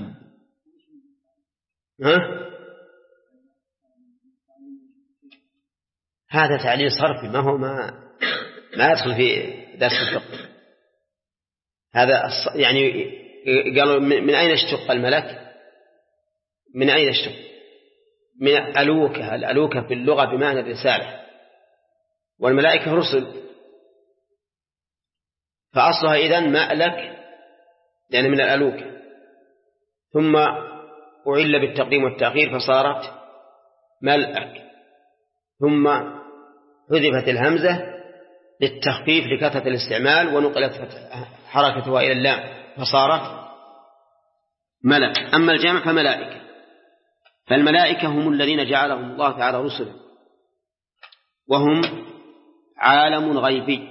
هذا تعليل صرفي، ما هو ما يدخل في درس الفقه. هذا يعني قالوا من أين اشتق الملك؟ من أين اشتق؟ من الألوكة. الألوكة في اللغة بمعنى الرسالة، والملائكة رسل، فأصلها إذن مألك يعني من الألوكة، ثم أعل بالتقديم والتأخير فصارت ملأك، ثم حذفت الهمزة للتخفيف لكثرة الاستعمال ونقلت حركتها إلى اللام فصارت ملك. أما الجمع فملائكة. فالملائكة هم الذين جعلهم الله تعالى رسلا، وهم عالم غيبي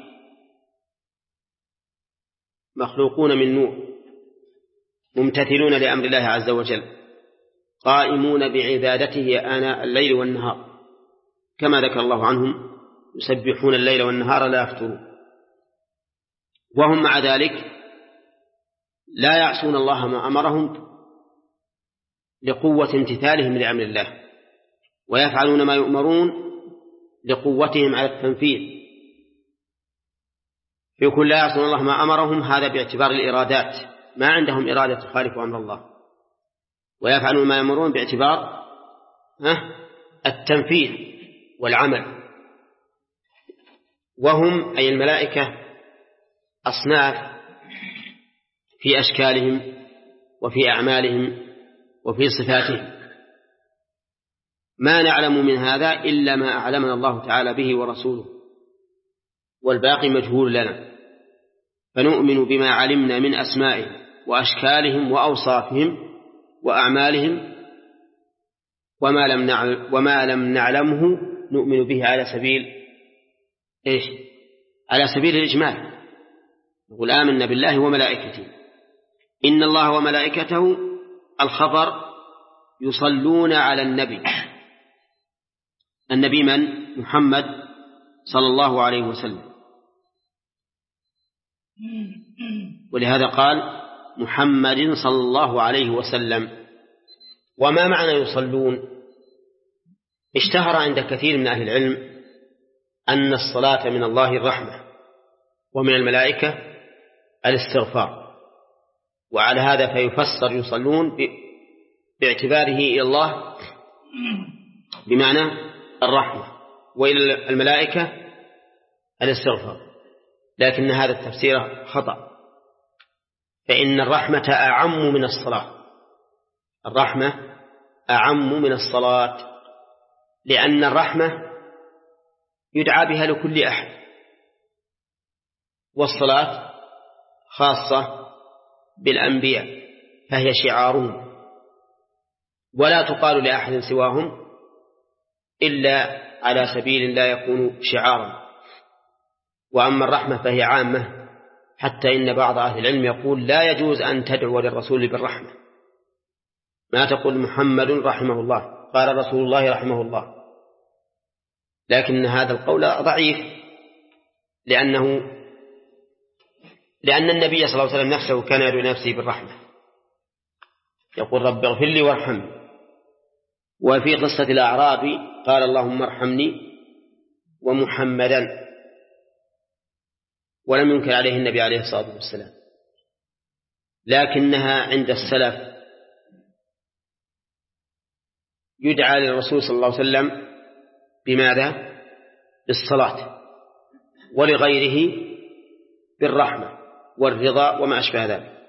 مخلوقون من نور، ممتثلون لأمر الله عز وجل، قائمون بعبادته آناء الليل والنهار، كما ذكر الله عنهم يسبحون الليل والنهار لا يفترون. وهم مع ذلك لا يعصون الله ما أمرهم لقوة امتثالهم لأمر الله، ويفعلون ما يؤمرون لقوتهم على التنفيذ. يقول لا يعصون الله ما أمرهم، هذا باعتبار الإرادات، ما عندهم إرادة تخالف أمر الله. ويفعلون ما يأمرون باعتبار التنفيذ والعمل. وهم أي الملائكة أصناف في أشكالهم وفي أعمالهم وفي صفاتهم، ما نعلم من هذا إلا ما أعلمنا الله تعالى به ورسوله، والباقي مجهول لنا، فنؤمن بما علمنا من أسمائهم وأشكالهم وأوصافهم وأعمالهم، وما لم نعلمه نؤمن به على سبيل على سبيل الإجمال. نقول آمنا بالله وملائكته. إن الله وملائكته الخبر يصلون على النبي. النبي من؟ محمد صلى الله عليه وسلم، ولهذا قال محمد صلى الله عليه وسلم. وما معنى يصلون؟ اشتهر عند كثير من أهل العلم أن الصلاة من الله الرحمة، ومن الملائكة الاستغفار، وعلى هذا فيفسر يصلون باعتباره إلى الله بمعنى الرحمة، وإلى الملائكة الاستغفار، لكن هذا التفسير خطأ، فإن الرحمة أعم من الصلاة. الرحمة أعم من الصلاة، لأن الرحمة يدعى بها لكل أحد، والصلاة خاصة بالأنبياء فهي شعارهم، ولا تقال لأحد سواهم إلا على سبيل لا يكون شعارا. وأما الرحمة فهي عامة، حتى إن بعض أهل العلم يقول لا يجوز أن تدعو للرسول بالرحمة، ما تقول محمد رحمه الله قال رسول الله رحمه الله، لكن هذا القول ضعيف، لأن النبي صلى الله عليه وسلم نفسه كان يدعو نفسه بالرحمة، يقول رب اغفر لي وارحمني. وفي قصة الأعرابي قال اللهم ارحمني ومحمدا، ولم ينكر عليه النبي عليه الصلاة والسلام، لكنها عند السلف يدعى للرسول صلى الله عليه وسلم بماذا؟ بالصلاة، ولغيره بالرحمة والرضا وما أشبه ذلك.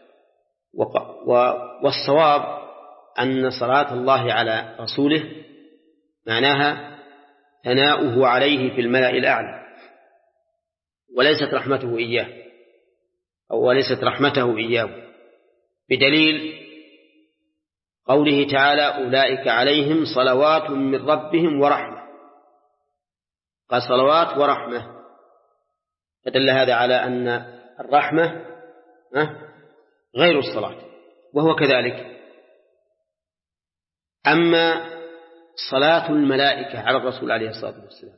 والصواب أن صلاة الله على رسوله معناها ثناؤه عليه في الملأ الأعلى، وليست رحمته إياه أو وليست رحمته إياه، بدليل قوله تعالى أولئك عليهم صلوات من ربهم ورحمة، قال صلوات ورحمة، فدل هذا على أن الرحمة غير الصلاة، وهو كذلك. أما صلاة الملائكة على الرسول عليه الصلاة والسلام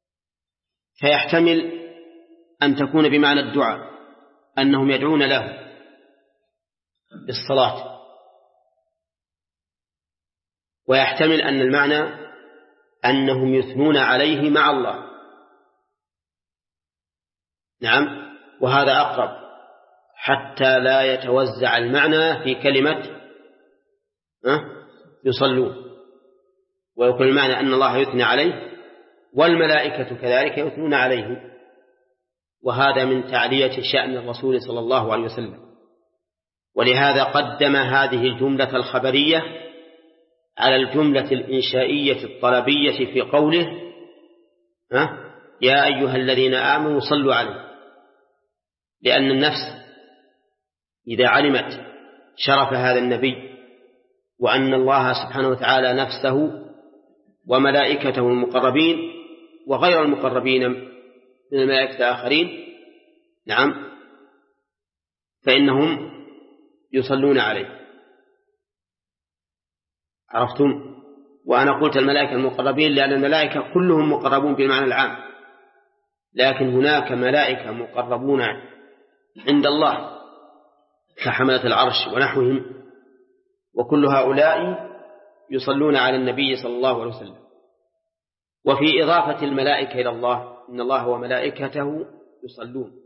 فيحتمل أن تكون بمعنى الدعاء، أنهم يدعون له بالصلاة، ويحتمل أن المعنى أنهم يثنون عليه مع الله. نعم، وهذا أقرب حتى لا يتوزع المعنى في كلمة يصلون، ويكون المعنى أن الله يثنى عليه والملائكة كذلك يثنون عليه، وهذا من تعلية شأن الرسول صلى الله عليه وسلم. ولهذا قدم هذه الجملة الخبرية على الجملة الإنشائية الطلبية في قوله يا أيها الذين آمنوا صلوا عليه، لأن النفس إذا علمت شرف هذا النبي وأن الله سبحانه وتعالى نفسه وملائكته المقربين وغير المقربين من الملائكة الآخرين نعم فإنهم يصلون عليه. عرفتم؟ وأنا قلت الملائكة المقربين لأن الملائكة كلهم مقربون بالمعنى العام، لكن هناك ملائكة مقربون عند الله كحملة العرش ونحوهم، وكل هؤلاء يصلون على النبي صلى الله عليه وسلم. وفي إضافة الملائكة إلى الله إن الله وملائكته يصلون،